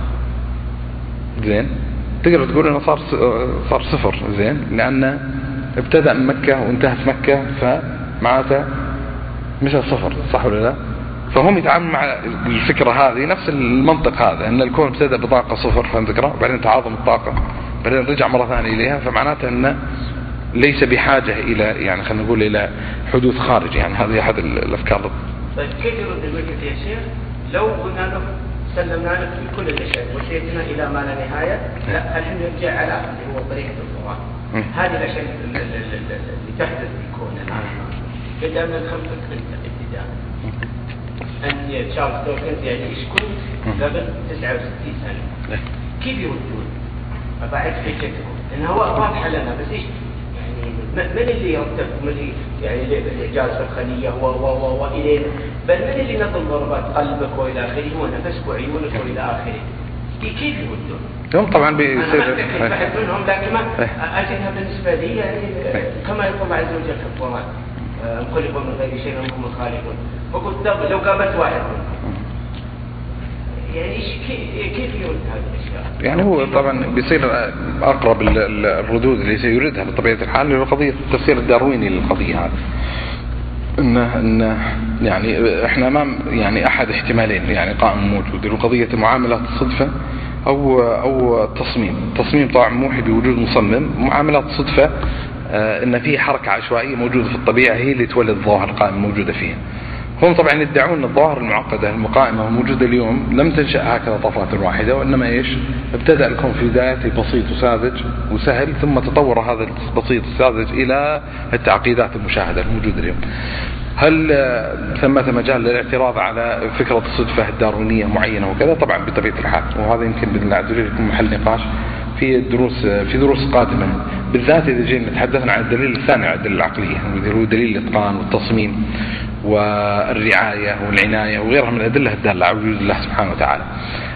زين، تقدر تقول أنه صار 0، زين، لأنه ابتدأ من مكة وانتهى في مكة، فمعناته مش 0، صح ولا لا؟ فهم يتعاملوا مع الفكرة هذه نفس المنطق هذا، أن الكون ابتدأ بطاقة 0، فهم ذكره، وبعدين تعاظم الطاقة، بعدين رجع مرة ثانية إليها، فمعناته أنه ليس بحاجة إلى يعني خلينا نقول إلى حدوث خارجي. يعني هذه أحد الأفكار. طيب كيف يرد الملك يا شيخ لو قلنا له سلمنا لك في كل الأشياء وسيرتنا إلى ما لا نهاية، لا الحين نرجع على اللي هو طريقة القرآن. هذه الأشياء اللي تحدث في الكون الآن بدأ من الخلق ابتداء. أنت يا تشارلز دوكنز يعني إيش كنت قبل 69 سنة؟ كيف يردون؟ أبعد فكرتكم إن هو واضح لنا، بس إيش يعني من اللي يرتب، من اللي يعني الإعجاز في الخلية وإلينا، بل من اللي نظم ضربات قلبك وإلى آخره ونفسك وعيونك وإلى آخره؟ كيف يردون؟ هم طبعا بيصير بحث منهم، لكن ما أجدها بالنسبة لي يعني كما يقول الله عز وجل في القرآن خلقوا من غير شيء وهم الخالقون. وقلت لو قابلت واحد يعني كيف يرد هذه الأشياء؟ يعني هو طبعا بيصير أقرب الردود اللي سيردها بطبيعة الحال اللي هو قضية التفسير الدارويني للقضية هذه. إن يعني إحنا أمام يعني أحد احتمالين يعني قائم موجود، اللي هو قضية معاملات الصدفة أو التصميم طبعا موحي بوجود مصمم. معاملات الصدفة إن في حركة عشوائية موجودة في الطبيعة هي اللي تولد الظواهر القائمة موجودة فيها. هم طبعا يدعون أن الظواهر المعقدة المقائمة وموجودة اليوم لم تنشأ هكذا طفرة واحدة، وإنما إيش ابتدأ الكون في بدايته بسيط وساذج وسهل، ثم تطور هذا البسيط الساذج إلى التعقيدات المشاهدة الموجودة اليوم. هل ثمة مجال للاعتراض على فكرة الصدفة الداروينية معينة وكذا؟ طبعا بطبيعة الحال، وهذا يمكن بإذن الله عز وجل يكون محل نقاش في دروس قادمة، بالذات إذا جينا تحدثنا عن الدليل الثاني على الدليل العقلية، هو دليل الإتقان والتصميم والرعاية والعناية وغيرها من الأدلة الدالة على وجود الله سبحانه وتعالى.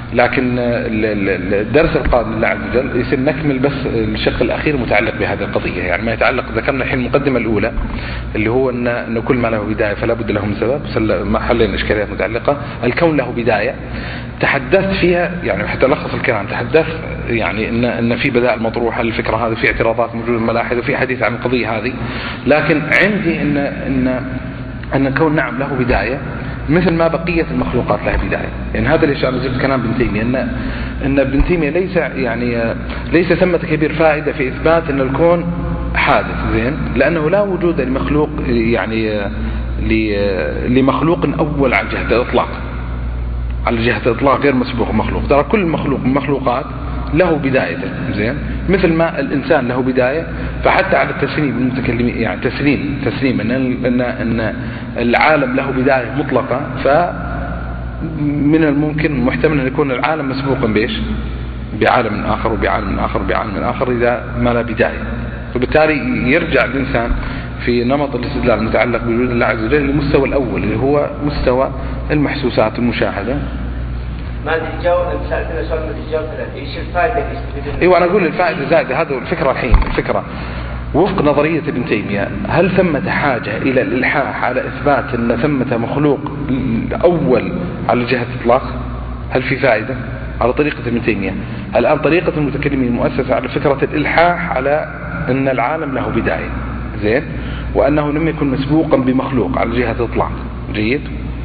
لكن الدرس القادم لله عز وجل يصير نكمل بس الشق الأخير متعلق بهذه القضية، يعني ما يتعلق ذكرنا الحين المقدمة الأولى اللي هو أن كل ما له بداية فلا بد له من سبب، ما حلينا إشكاليات متعلقة. الكون له بداية تحدثت فيها، يعني حتى ألخص الكلام تحدث يعني أن في بدائل مطروحة للفكرة هذه، في اعتراضات موجودة الملاحظ وفي حديث عن القضية هذه. لكن عندي أن الكون نعم له بداية مثل ما بقية المخلوقات لها بداية. يعني هذا اللي أنا جبت كلام ابن تيمية أن ابن تيمية ليس ثمة كبير فائدة في إثبات أن الكون حادث زين، لأنه لا وجود لمخلوق يعني لمخلوق أول على جهة الإطلاق، على جهة الإطلاق غير مسبوق مخلوق. ترى كل مخلوق من المخلوقات له بداية زين، مثل ما الإنسان له بداية. فحتى على التسليم المتكلمين يعني تسليم أن العالم له بداية مطلقة، فمن الممكن محتمل أن يكون العالم مسبوقا بإيش؟ بعالم آخر وبعالم آخر وبعالم آخر إذا ما له بداية. وبالتالي يرجع الإنسان في نمط الاستدلال المتعلق بوجود الله عز وجل للمستوى الأول اللي هو مستوى المحسوسات المشاهدة. ما تجاوب سألتنا سؤال ما تجاوب ايش الفائدة اللي يستفيدون؟ ايوه انا اقول الفائدة زائدة. هذا الفكرة الحين الفكرة وفق نظرية ابن تيمية، هل ثمة حاجة الى الالحاح على اثبات ان ثمة مخلوق اول على جهة اطلاق؟ هل في فائدة على طريقة ابن تيمية؟ الان طريقة المتكلمين مؤسسة على فكرة الالحاح على ان العالم له بداية زين، وانه لم يكن مسبوقا بمخلوق على جهة اطلاق. جيد.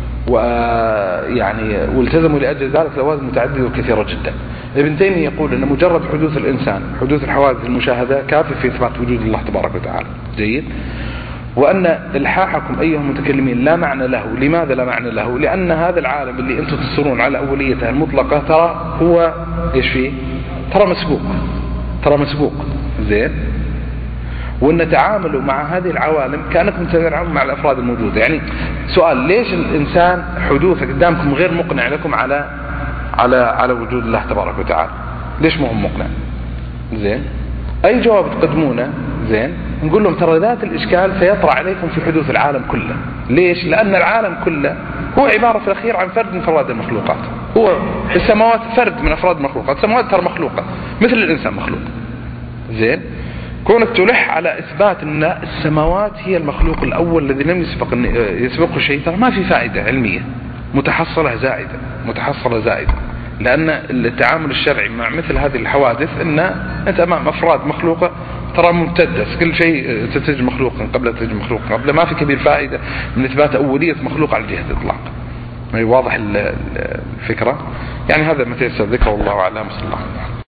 ويعني والتزموا لأجل ذلك لوازم متعددة وكثيرة جدا. ابن تيمية يقول أن مجرد حدوث الإنسان، حدوث الحوادث المشاهدة كافي في إثبات وجود الله تبارك وتعالى. جيد. وأن إلحاحكم أيها المتكلمين لا معنى له. لماذا لا معنى له؟ لأن هذا العالم اللي أنتم تصرون على أوليته المطلقة ترى هو إيش فيه؟ ترى مسبوق زين، وأن تعاملوا مع هذه العوالم كأنكم تتعاملوا مع الأفراد الموجودة. يعني سؤال، ليش الإنسان حدوثه قدامكم غير مقنع لكم على وجود الله تبارك وتعالى؟ ليش ما هو مقنع؟ زين، أي جواب تقدمونه زين نقول لهم ترى ذات الإشكال سيطرأ عليكم في حدوث العالم كله. ليش؟ لأن العالم كله هو عبارة في الأخير عن فرد من أفراد المخلوقات. هو السماوات فرد من أفراد المخلوقات، السماوات ترى مخلوقة مثل الإنسان مخلوق زين. كونك تلح على إثبات أن السماوات هي المخلوق الأول الذي لم يسبقه شيء، ترى ما في فائدة علمية، متحصلة زائدة. لأن التعامل الشرعي مع مثل هذه الحوادث أن أنت أمام أفراد مخلوقة ترى ممتدة، كل شيء تتج مخلوقا قبل تتج مخلوقا قبل، ما في كبير فائدة من إثبات أولية مخلوق على جهة الإطلاق. واضح الفكرة؟ يعني هذا ما تيسر ذكره، والله أعلم. صلى الله عليه وسلم.